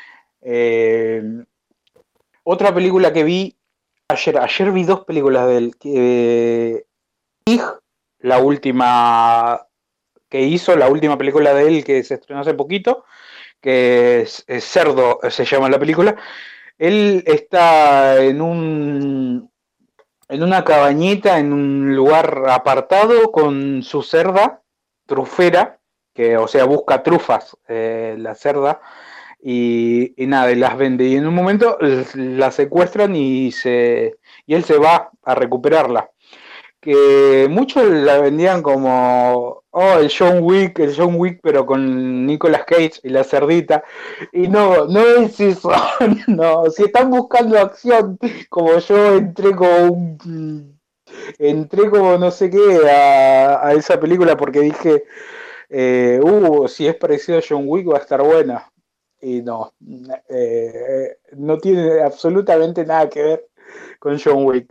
Eh, otra película que vi ayer, ayer vi dos películas de él. Eh, Pig, la última que hizo, la última película de él que se estrenó hace poquito, que es, es Cerdo, se llama la película. Él está en un en una cabañita, en un lugar apartado con su cerda trufera, que o sea busca trufas eh, la cerda, y, y nada, y las vende. Y en un momento la secuestran y, se, y él se va a recuperarla. Que muchos la vendían como, oh, el John Wick, el John Wick, pero con Nicolas Cage y la cerdita. Y no, no es eso. No, si están buscando acción, como yo entré como un, entré como no sé qué a, a esa película porque dije, eh, uh, si es parecido a John Wick va a estar buena. Y no, eh, no tiene absolutamente nada que ver con John Wick.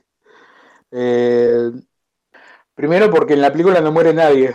Eh, Primero porque en la película no muere nadie.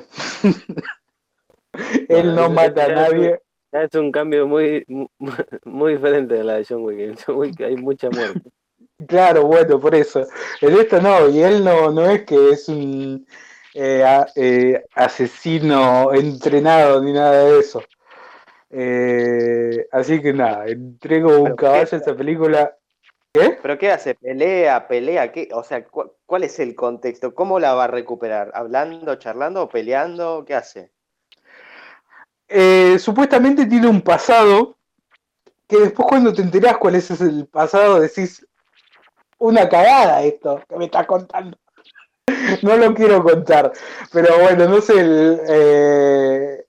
Él no Bueno, mata a ya es un- nadie. ya es un cambio muy, mu- muy diferente de la de John Wick. En John Wick hay mucha muerte. Claro, bueno, por eso. En esto no, y él no, no es que es un eh, a- eh, asesino entrenado ni nada de eso. Eh, así que nada, entré como un Pero, caballo ¿qué? a esa película. ¿Pero qué hace? ¿Pelea? ¿Pelea? ¿Qué? O sea, ¿cu- ¿cuál es el contexto? ¿Cómo la va a recuperar? ¿Hablando, charlando, peleando? ¿Qué hace? Eh, supuestamente tiene un pasado que después cuando te enterás cuál es el pasado decís, una cagada esto que me estás contando. No lo quiero contar, pero bueno, no sé, el, eh,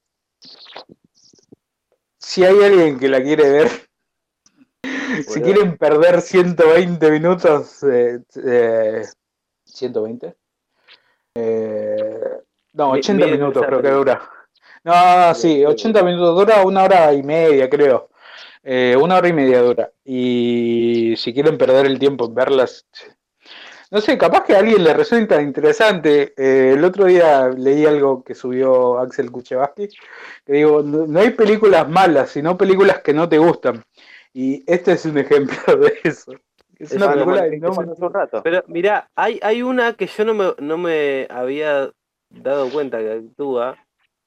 si hay alguien que la quiere ver, si Boludo. quieren perder ciento veinte minutos, eh, eh, ¿ciento veinte? Eh, no, Mi- ochenta miren minutos esa creo que película. dura. No, sí, ochenta minutos dura, una hora y media creo. Eh, una hora y media dura. Y si quieren perder el tiempo en verlas, no sé, capaz que a alguien le resulta interesante. Eh, el otro día leí algo que subió Axel Kuchevaski, que digo, no, no hay películas malas, sino películas que no te gustan. Y este es un ejemplo de eso. Es Es una una película buena- que no Eso me... hace un rato. Pero mirá, hay, hay una que yo no me, no me había dado cuenta que actúa,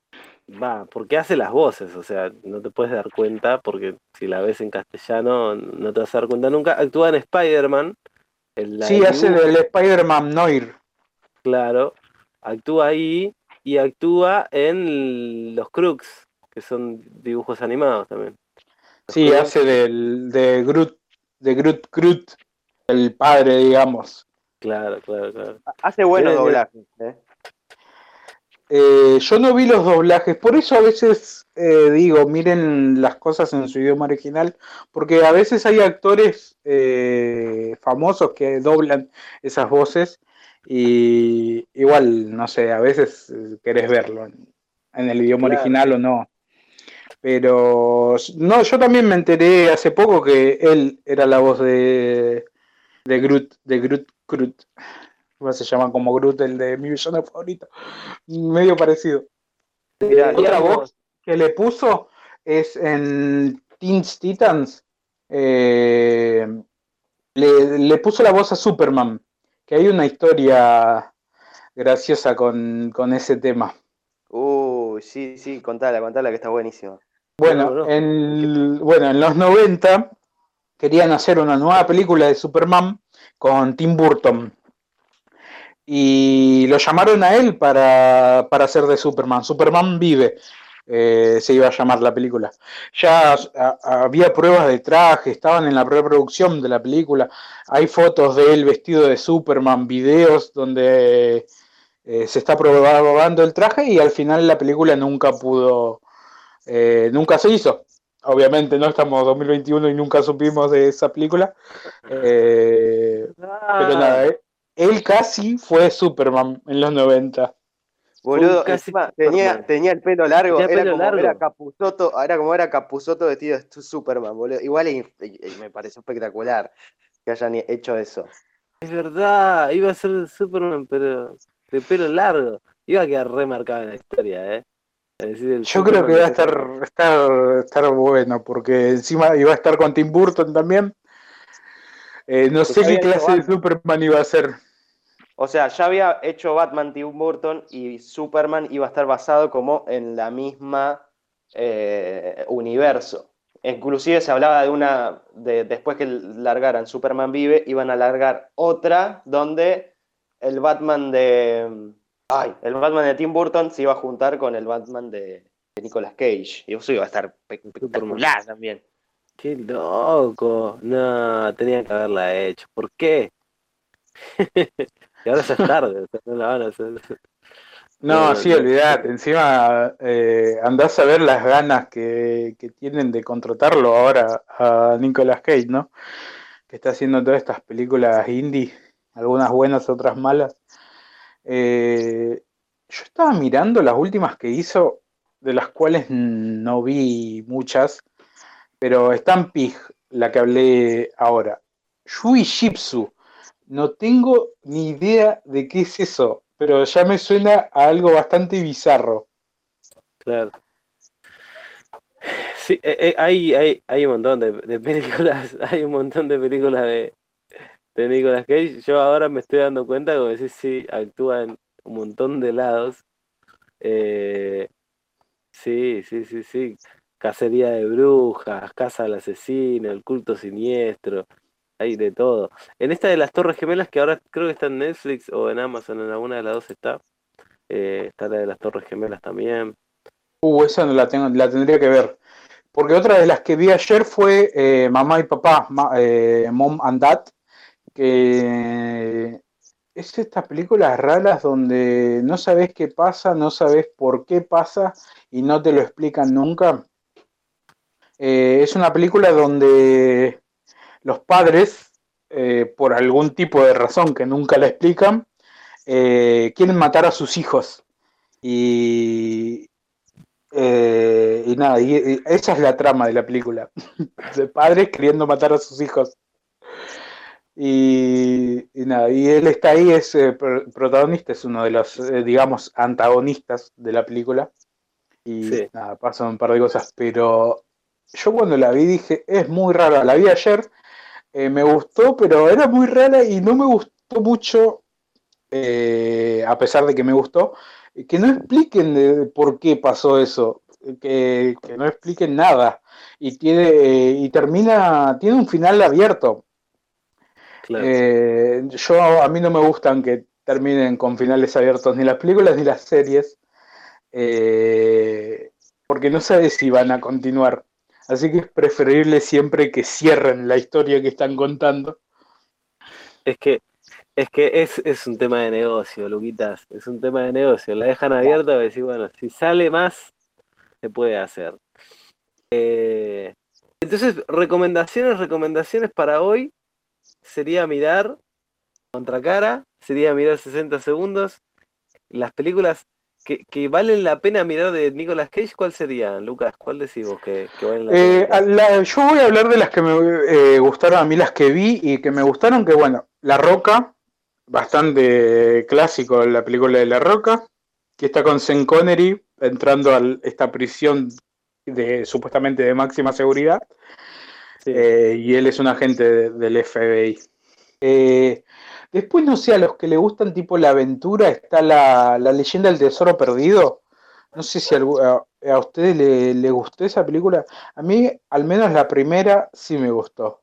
Va, porque hace las voces, o sea, no te puedes dar cuenta, porque si la ves en castellano no te vas a dar cuenta nunca. Actúa en Spider-Man, en la Sí, del hace dibujo, del Spider-Man Noir. claro. Actúa ahí y actúa en los Crooks, que son dibujos animados también. Los Sí, Crooks, hace del, de Groot, de Groot Groot, el padre, digamos. claro, claro, claro. Hace buenos Tiene- doblajes, ¿eh? Eh, yo no vi los doblajes, por eso a veces eh, digo, miren las cosas en su idioma original, porque a veces hay actores eh, famosos que doblan esas voces y igual, no sé, a veces eh, querés verlo en, en el idioma Claro. original o no. Pero no, yo también me enteré hace poco que él era la voz de, de Groot, de Groot Groot. Igual se llama como Groot, el de mi villano favorito. Medio parecido. Mirá, Otra Deberíamos, voz que le puso es en Teens Titans. eh, le, le puso la voz a Superman. Que hay una historia graciosa con, con ese tema. uy, sí, sí, contala, contala que está buenísima. no la Bueno, conozco. en, bueno, en los noventa querían hacer una nueva película de Superman con Tim Burton. Y lo llamaron a él para, para hacer de Superman. Superman vive, eh, se iba a llamar la película. Ya a, había pruebas de traje, estaban en la preproducción de la película. Hay fotos de él vestido de Superman, videos donde eh, se está probando el traje y al final la película nunca pudo, eh, nunca se hizo. Obviamente no estamos en dos mil veintiuno y nunca supimos de esa película. Eh, pero Ah, nada, eh, él casi fue Superman en los noventa. fue un Boludo, casi encima tenía, Superman. tenía el pelo largo, Tenía era pelo como, era largo. Capusotto, era como era Capusotto vestido de Superman, boludo. Igual y- y- y me pareció espectacular que hayan hecho eso. Es verdad, iba a ser Superman, pero de pelo largo. Iba a quedar remarcado en la historia, ¿eh? Es decir, el Yo creo Superman que de va a pelo estar, largo. estar, estar bueno, porque encima iba a estar con Tim Burton también. Eh, no Que sé ya qué había hecho clase de Batman. Superman iba a ser. O sea, ya había hecho Batman Tim Burton y Superman iba a estar basado como en la misma eh, universo. Inclusive se hablaba de una, de, después que largaran Superman Vive, iban a largar otra donde el Batman de... Ay, el Batman de Tim Burton se iba a juntar con el Batman de, de Nicolas Cage. Y eso iba a estar pe- Superman. espectacular también. Qué loco. No, tenía que haberla hecho. ¿Por qué? Y ahora ya es tarde, o sea, no la van a hacer. No, No, no, sí, no. olvidate. Encima eh, andás a ver las ganas que, que tienen de contratarlo ahora a Nicolas Cage, ¿no? Que está haciendo todas estas películas indie, algunas buenas, otras malas. Eh, yo estaba mirando las últimas que hizo, de las cuales no vi muchas, pero están Pig, la que hablé ahora. Yui Jitsu, no tengo ni idea de qué es eso, pero ya me suena a algo bastante bizarro. Claro. Sí, eh, eh, hay, hay, hay un montón de, de películas, hay un montón de películas de, de Nicolas Cage. Yo ahora me estoy dando cuenta, como decís, sí, actúa en un montón de lados. Eh, sí, sí, sí, sí. Cacería de brujas, Casa del asesino, El culto siniestro, hay de todo. En esta de las Torres Gemelas, que ahora creo que está en Netflix o en Amazon, en alguna de las dos está. Eh, está la de las Torres Gemelas también. Uh, esa no la tengo, la tendría que ver. Porque otra de las que vi ayer fue eh, Mamá y Papá, Ma- eh, Mom and Dad, que es estas películas raras donde no sabes qué pasa, no sabes por qué pasa y no te lo explican nunca. Eh, es una película donde los padres, eh, por algún tipo de razón que nunca la explican, eh, quieren matar a sus hijos. Y, eh, y nada, y, y esa es la trama de la película. De padres queriendo matar a sus hijos. Y, y nada, y él está ahí, es eh, pr- protagonista, es uno de los, eh, digamos, antagonistas de la película. Y Sí, nada, pasan un par de cosas, pero yo cuando la vi dije, es muy rara, la vi ayer, eh, me gustó, pero era muy rara y no me gustó mucho, eh, a pesar de que me gustó, que no expliquen de por qué pasó eso, que, que no expliquen nada, y tiene, y termina, tiene un final abierto. Claro. Eh, yo, a mí no me gustan que terminen con finales abiertos, ni las películas ni las series, eh, porque no sabes si van a continuar. Así que es preferible siempre que cierren la historia que están contando. Es que, es que es, es un tema de negocio, Luquitas. Es un tema de negocio. La dejan abierta para decir, bueno, si sale más, se puede hacer. Eh, entonces, recomendaciones, recomendaciones para hoy sería mirar Contracara, sería mirar sesenta segundos. Las películas que, que valen la pena mirar de Nicolas Cage, ¿cuál serían, Lucas? ¿Cuál decís vos que, que valen la pena Eh, mirar? la- yo voy a hablar de las que me eh, gustaron a mí, las que vi y que me gustaron, que bueno, La Roca, bastante clásico la película de La Roca, que está con Sean Connery entrando a esta prisión de supuestamente de máxima seguridad, Sí. eh, y él es un agente de- del F B I. Eh, después, no sé, a los que le gustan tipo la aventura, está la, la leyenda del tesoro perdido. No sé si algu- a, a ustedes le, le gustó esa película. A mí, al menos la primera, sí me gustó.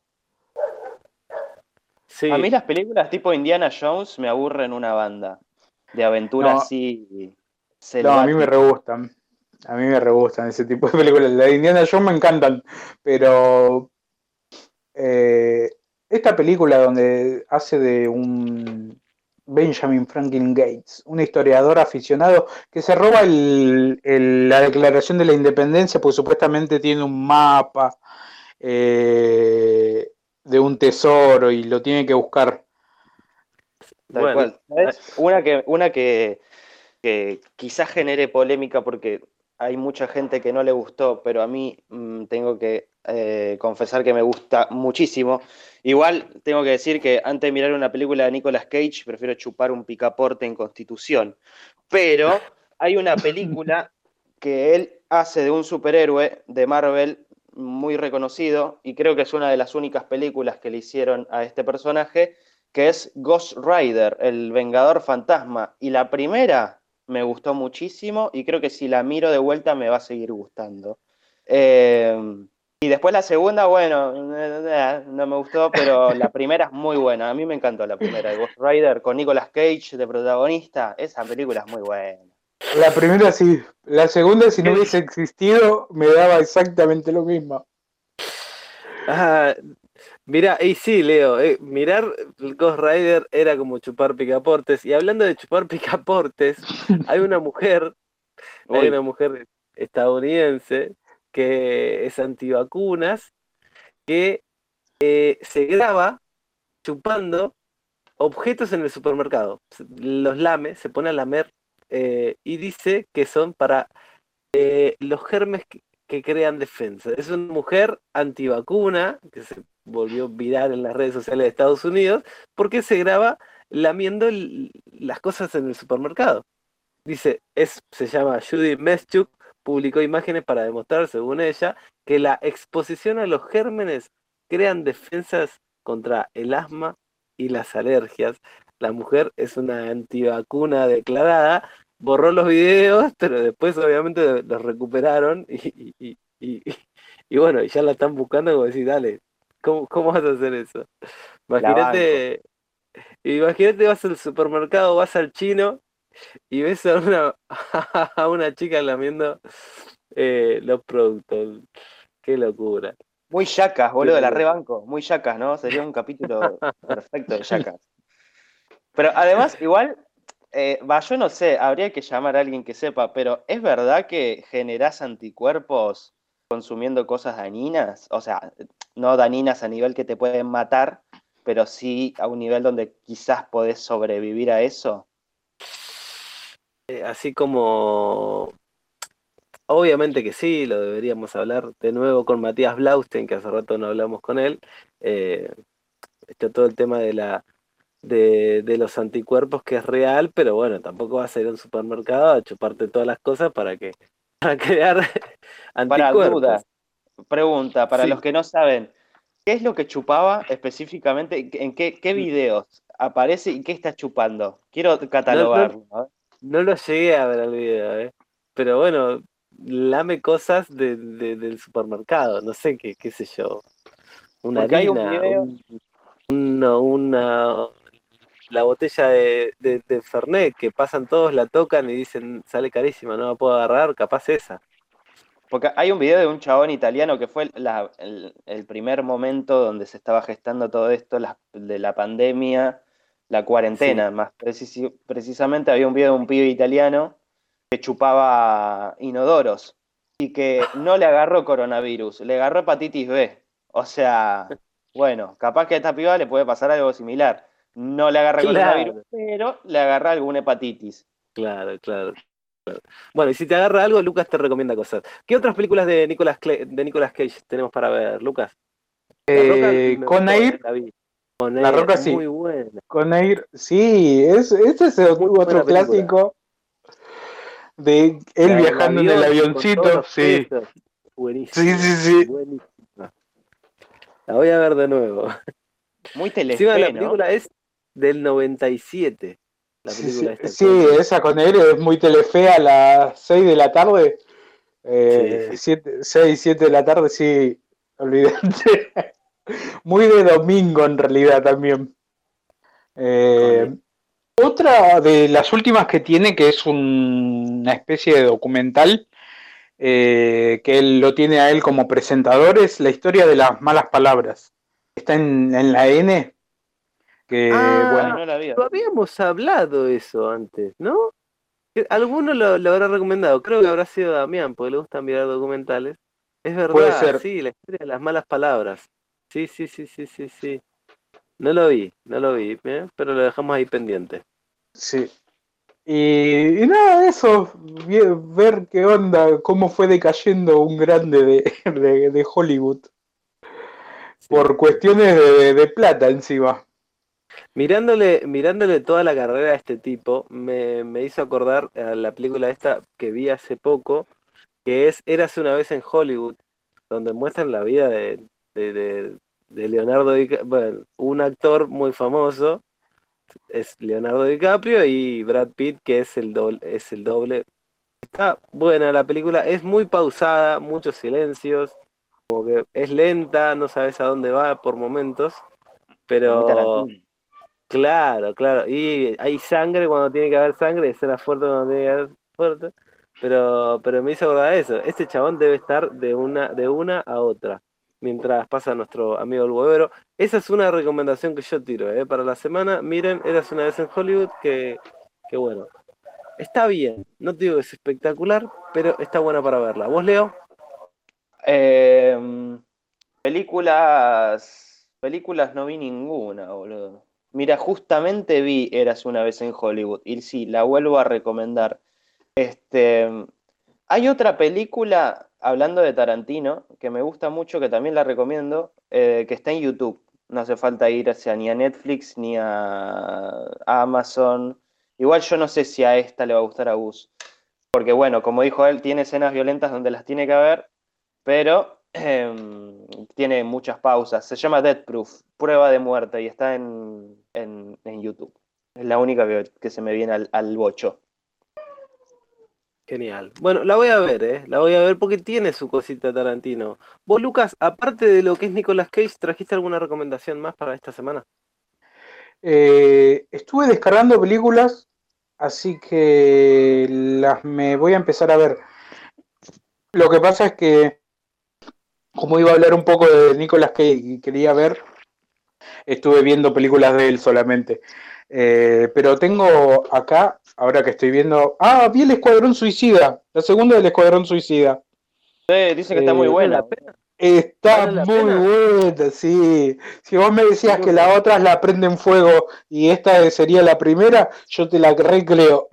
Sí. A mí las películas tipo Indiana Jones me aburren una banda. De aventura No, así no, a mí me re selvática. gustan. A mí me re gustan ese tipo de películas. Las de Indiana Jones me encantan, pero eh, esta película donde hace de un Benjamin Franklin Gates, un historiador aficionado que se roba el, el- la declaración de la independencia porque supuestamente tiene un mapa eh, de un tesoro y lo tiene que buscar. Tal Bueno, cual. ¿Sabes? Una que, una que, que quizás genere polémica porque hay mucha gente que no le gustó, pero a mí mm, tengo que eh, confesar que me gusta muchísimo. Igual tengo que decir que antes de mirar una película de Nicolas Cage, prefiero chupar un picaporte en Constitución. Pero hay una película que él hace de un superhéroe de Marvel muy reconocido, y creo que es una de las únicas películas que le hicieron a este personaje, que es Ghost Rider, el Vengador Fantasma. Y la primera me gustó muchísimo y creo que si la miro de vuelta me va a seguir gustando. Eh, y después la segunda, bueno, no me gustó, pero la primera es muy buena. A mí me encantó la primera, de Ghost Rider, con Nicolas Cage de protagonista. Esa película es muy buena. La primera sí, la segunda si no ¿Qué hubiese existido me daba exactamente lo mismo. ah, mirá, y sí, Leo, eh, mirar Ghost Rider era como chupar picaportes. Y hablando de chupar picaportes, hay una mujer, hay Uy, una mujer estadounidense que es antivacunas, que eh, se graba chupando objetos en el supermercado. Se- Los lame, se pone a lamer eh, y dice que son para eh, los germes que, que crean defensa. Es una mujer antivacuna que se volvió viral en las redes sociales de Estados Unidos porque se graba lamiendo el- las cosas en el supermercado. Dice, es, se llama Judy Meschuk, publicó imágenes para demostrar, según ella, que la exposición a los gérmenes crean defensas contra el asma y las alergias. La mujer es una antivacuna declarada, borró los videos, pero después obviamente los recuperaron y, y, y, y- y bueno, ya la están buscando como decir, dale, ¿cómo, cómo vas a hacer eso? la banco. Imagínate, imagínate vas al supermercado, vas al chino y ves a una, a una chica lamiendo eh, los productos. Qué locura. Muy yacas, Qué boludo, la locura. rebanco. Muy yacas, ¿no? Sería un capítulo perfecto de yacas. Pero además, igual, eh, va, yo no sé, habría que llamar a alguien que sepa, pero ¿es verdad que generás anticuerpos consumiendo cosas dañinas? O sea, no dañinas a nivel que te pueden matar, pero sí a un nivel donde quizás podés sobrevivir a eso. Eh, así como, obviamente que sí, lo deberíamos hablar de nuevo con Matías Blaustein, que hace rato no hablamos con él. Eh, está todo el tema de la de, de los anticuerpos que es real, pero bueno, tampoco vas a ir a un supermercado a chuparte todas las cosas para que para crear Para anticuerpos. duda, pregunta, para los Sí, que no saben, ¿qué es lo que chupaba específicamente? ¿En qué, qué videos aparece y qué está chupando? Quiero no, no, catalogarlo, ¿no? no lo llegué a ver el video, ¿eh? Pero bueno, lame cosas de, de- del supermercado, no sé qué, qué sé yo. Una Porque hay un harina, video, un- una, una, la botella de, de, de Fernet que pasan todos, la tocan y dicen, sale carísima, no la puedo agarrar, capaz esa. porque hay un video de un chabón italiano que fue la- el, el primer momento donde se estaba gestando todo esto la- de la pandemia, la cuarentena, Sí, más precisi- precisamente había un video de un pibe italiano que chupaba inodoros y que no le agarró coronavirus, le agarró hepatitis B. O sea, bueno, capaz que a esta piba le puede pasar algo similar. No le agarra coronavirus, claro, pero le agarra alguna hepatitis. claro, claro. Bueno, y si te agarra algo, Lucas te recomienda cosas. ¿Qué otras películas de Nicolas, Cle- de Nicolas Cage tenemos para ver, Lucas? La Roca Eh, me con gustó, eh, Air, la vi. Con La Air, Roca muy sí. buena, Con Air, sí, es, este es muy otro buena película. clásico de él La del viajando en el avión con todos avioncito, los sí. pesos. Sí, Buenísima, sí, sí. buenísima. La voy a ver de nuevo. Muy Encima la Telefe, ¿no? película es del noventa y siete. La Sí, película sí, esta sí, con... esa con Air es muy Telefe a las seis de la tarde. Sí, Eh, sí. seis, siete de la tarde, sí, olvídate. Muy de domingo en realidad también. Con Eh, Otra de las últimas que tiene, que es un- una especie de documental, eh, que él lo tiene a él como presentador, es la historia de las malas palabras. Está en, en la N, que Ay, Ah, bueno, no la vi. lo habíamos hablado eso antes, ¿no? Que alguno lo, lo habrá recomendado. Creo que habrá sido Damián, porque le gusta mirar documentales. Es puede verdad, ser, sí, la historia de las malas palabras. Sí, sí, sí, sí, sí, sí. No lo vi, no lo vi, ¿eh? Pero lo dejamos ahí pendiente. sí. Y, y nada, eso, vi- ver qué onda, cómo fue decayendo un grande de, de, de Hollywood, Sí, por sí, sí. cuestiones de, de plata encima. Mirándole, mirándole toda la carrera a este tipo, me, me hizo acordar a la película esta que vi hace poco, que es Érase una vez en Hollywood, donde muestran la vida de, de, de- de Leonardo DiCaprio, bueno, un actor muy famoso, es Leonardo DiCaprio y Brad Pitt, que es el doble, es el doble. Está buena la película, es muy pausada, muchos silencios, es lenta, no sabes a dónde va por momentos, Pero muy pero Tarantino. claro, claro. Y hay sangre cuando tiene que haber sangre, escena fuerte cuando tiene que haber fuerte. Pero, pero me hizo acordar eso. Este chabón debe estar de una, de una a otra. Mientras pasa nuestro amigo el huevero. Esa es una recomendación que yo tiro, ¿eh? Para la semana. Miren, Eras una vez en Hollywood. Que, que bueno. Está bien. No te digo que es espectacular, pero está buena para verla. ¿Vos, Leo? Eh, películas. Películas no vi ninguna, boludo. Mira, justamente vi Eras una vez en Hollywood. Y sí, la vuelvo a recomendar. Este. Hay otra película, hablando de Tarantino, que me gusta mucho, que también la recomiendo, eh, que está en YouTube. No hace falta ir hacia ni a Netflix ni a a Amazon. Igual yo no sé si a esta le va a gustar a Gus. Porque bueno, como dijo él, tiene escenas violentas donde las tiene que haber, pero em, tiene muchas pausas. Se llama Death Proof, prueba de muerte, y está en, en, en YouTube. Es la única que, que se me viene al, al bocho. Genial. Bueno, la voy a ver, ¿eh? La voy a ver porque tiene su cosita Tarantino. Vos, Lucas, aparte de lo que es Nicolas Cage, ¿trajiste alguna recomendación más para esta semana? Eh, estuve descargando películas, así que las me voy a empezar a ver. Lo que pasa es que, como iba a hablar un poco de Nicolas Cage y quería ver, estuve viendo películas de él solamente. Eh, pero tengo acá, ahora que estoy viendo. Ah, vi El Escuadrón Suicida, la segunda del Escuadrón Suicida. Eh, dicen que está muy Eh, ¿Vale buena. la pena? Está ¿Vale la muy pena? buena, sí. Si vos me decías que No. las otras la prenden fuego y esta sería la primera, yo te la recreo.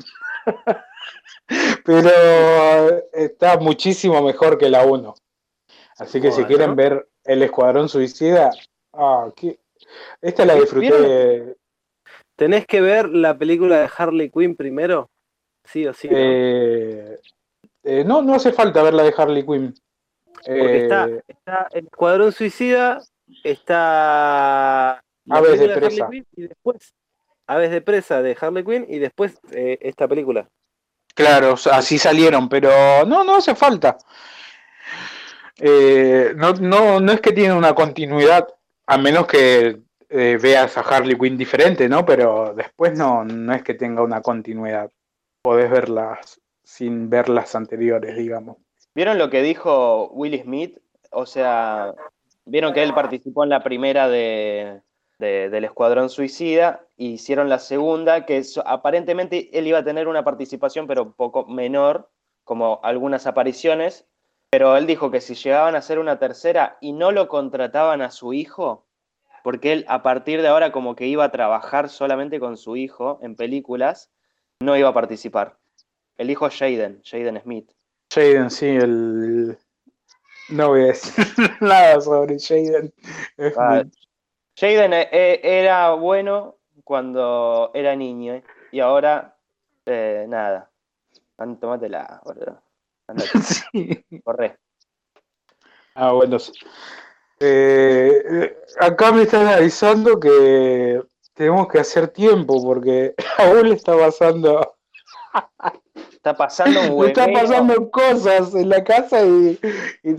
Pero está muchísimo mejor que la uno. Así que si quieren Bueno. ver El Escuadrón Suicida, ah, qué- esta la Vi- ¿Vieron? disfruté. ¿Tenés que ver la película de Harley Quinn primero? Sí o sí, ¿no? eh, eh, no, no hace falta ver la de Harley Quinn. Porque está, Eh, está el Escuadrón Suicida, está la Aves de película de Harley presa. Quinn y después Aves de presa de Harley Quinn y después eh, esta película. Claro, así salieron, pero no, no hace falta. Eh, no, no, no es que tiene una continuidad, a menos que eh, veas a Harley Quinn diferente, ¿no? Pero después no, no es que tenga una continuidad. Podés verlas sin ver las anteriores, digamos. ¿Vieron lo que dijo Will Smith? O sea, vieron que él participó en la primera de, de- del Escuadrón Suicida, e hicieron la segunda, que so- aparentemente él iba a tener una participación, pero un poco menor, como algunas apariciones, pero él dijo que si llegaban a hacer una tercera y no lo contrataban a su hijo, porque él a partir de ahora como que iba a trabajar solamente con su hijo en películas, no iba a participar. El hijo Jaden, Jaden Smith. Jaden, sí, el... No voy a decir nada sobre Jaden. Ah, Jaden eh, eh, era bueno cuando era niño, ¿eh? Y ahora, eh, nada. An- Tómatela, boludo. Andate, Sí. corre. Ah, bueno. sí. Eh, eh, acá me están avisando que tenemos que hacer tiempo porque aún le está pasando, Está pasando un le está hueveo. pasando cosas en la casa y, y,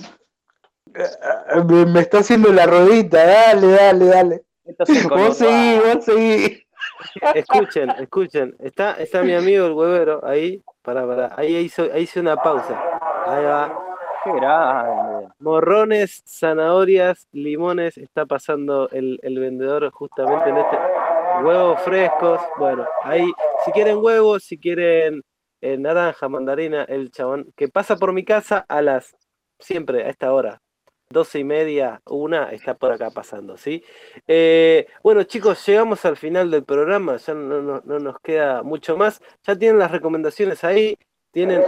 eh, me, me está haciendo la rodita. Dale, dale, dale. Esto es Vos seguí, conurbano. vos seguí. Escuchen, escuchen. Está, está mi amigo el huevero ahí. Para, para. Ahí hizo, ahí hice una pausa. Ahí va. Qué grande. Morrones, zanahorias, limones. Está pasando el, el vendedor justamente en este. Huevos frescos. Bueno, ahí. Si quieren huevos, si quieren eh, naranja, mandarina, el chabón que pasa por mi casa a las. Siempre a esta hora. Doce y media, una, está por acá pasando, ¿sí? Eh, bueno, chicos, llegamos al final del programa, ya no, no- no nos queda mucho más. Ya tienen las recomendaciones ahí, tienen,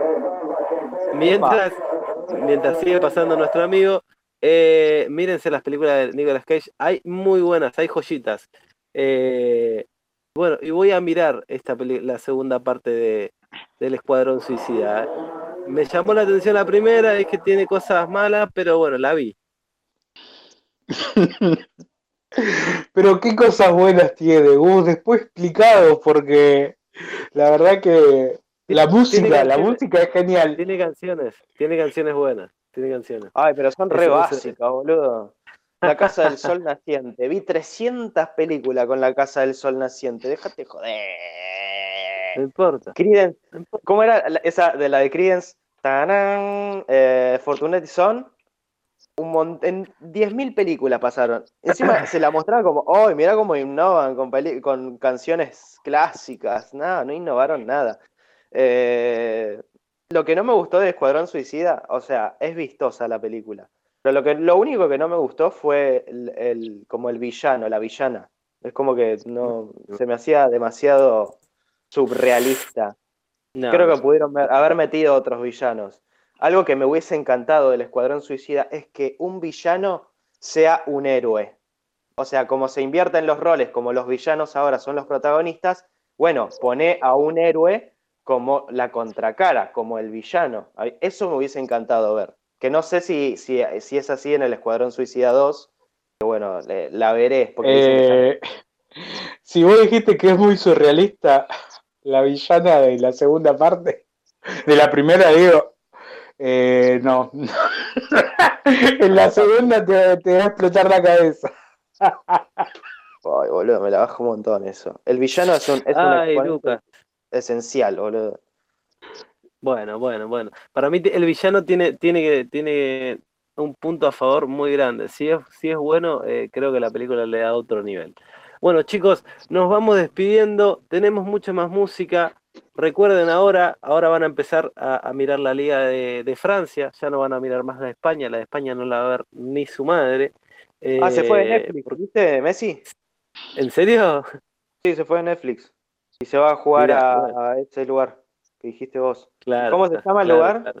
mientras, mientras sigue pasando nuestro amigo, eh, mírense las películas de Nicolas Cage, hay muy buenas, hay joyitas. Eh, bueno, y voy a mirar esta peli- la segunda parte de, del Escuadrón Suicida. ¿eh? Me llamó la atención la primera, es que tiene cosas malas, pero bueno, la vi. Pero qué cosas buenas tiene, Gus, después explicado, porque la verdad que la Tiene música, la canciones, música es genial. tiene canciones, tiene canciones buenas, tiene canciones. Ay, pero son re Eso, eso. básicas, boludo. La Casa del Sol Naciente. Vi trescientas películas con La Casa del Sol Naciente. Déjate No joder. importa. Creedence. No importa. ¿Cómo era la- esa de la de Creedence? Tarán, eh, Fortunate Son. Un mon- en diez mil películas pasaron. Encima se la mostraba como, ¡ay, mirá cómo innovan con, peli- con canciones clásicas! No, no innovaron nada. Eh, lo que no me gustó de Escuadrón Suicida, o sea, es vistosa la película. Pero lo, que, lo único que no me gustó fue el, el- como el villano, la villana. Es como que no se me hacía demasiado surrealista. No, Creo no. que pudieron ver- haber metido otros villanos. Algo que me hubiese encantado del Escuadrón Suicida es que un villano sea un héroe. O sea, como se invierten los roles, como los villanos ahora son los protagonistas, bueno, pone a un héroe como la contracara, como el villano. Ay, eso me hubiese encantado ver. Que no sé si, si, si es así en el Escuadrón Suicida dos, pero bueno, le- la veré, porque dicen que ya... Eh, si vos dijiste que es muy surrealista la villana de la segunda parte, de la primera digo, eh, no. En la segunda te, te va a explotar la cabeza. Ay, boludo, me la bajo un montón eso. El villano es un, es un Ay, exponente Lucas. esencial, boludo. Bueno, bueno, bueno. Para mí te- el villano tiene, tiene, que- tiene un punto a favor muy grande. Si es, si es bueno, eh, creo que la película le da otro nivel. Bueno, chicos, nos vamos despidiendo. Tenemos mucha más música. Recuerden ahora, ahora van a empezar a, a mirar la Liga de, de Francia. Ya no van a mirar más la de España. La de España no la va a ver ni su madre. Ah, se fue de Eh, Netflix, por- ¿viste, Messi? ¿En serio? Sí, se fue de Netflix. Y se va a jugar Mirá, a, bueno, a ese lugar que dijiste vos. claro, ¿Cómo se llama el claro, lugar? claro.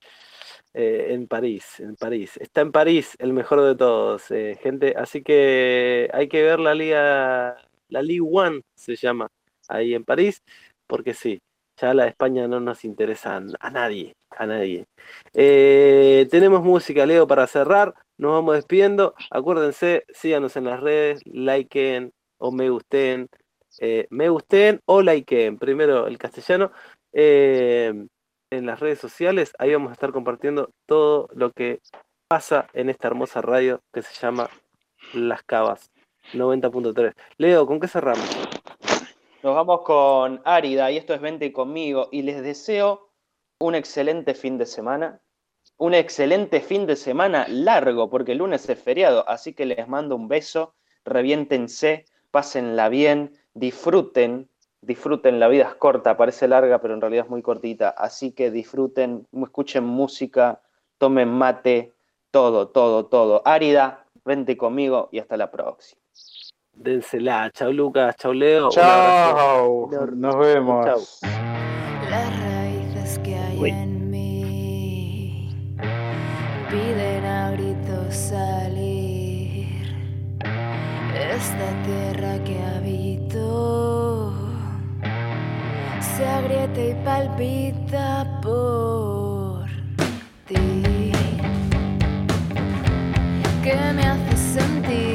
Eh, en París, en París. Está en París, el mejor de todos, eh, gente. Así que hay que ver la liga, la Ligue One se llama, ahí en París, porque sí, ya la de España no nos interesa a, a nadie, a nadie. Eh, tenemos música, Leo, para cerrar. Nos vamos despidiendo. Acuérdense, síganos en las redes, likeen o me gusten. eh, me gusten o likeen. Primero el castellano. Eh, en las redes sociales, ahí vamos a estar compartiendo todo lo que pasa en esta hermosa radio que se llama Las Cavas noventa punto tres. Leo, ¿con qué cerramos? Nos vamos con Árida y esto es Vente Conmigo y les deseo un excelente fin de semana. Un excelente fin de semana largo porque el lunes es feriado, así que les mando un beso, reviéntense, pásenla bien, disfruten, disfruten, la vida es corta, parece larga, pero en realidad es muy cortita, así que disfruten, escuchen música, tomen mate, todo, todo, todo. Árida, Vente Conmigo y hasta la próxima. Dénsela. Chau Lucas, chau Leo. Chao, Un abrazo. nos vemos. Chau. Las raíces que hay Uy. en mí piden a gritos salir. Esta tierra que habito se agrieta y palpita por ti, que me hace sentir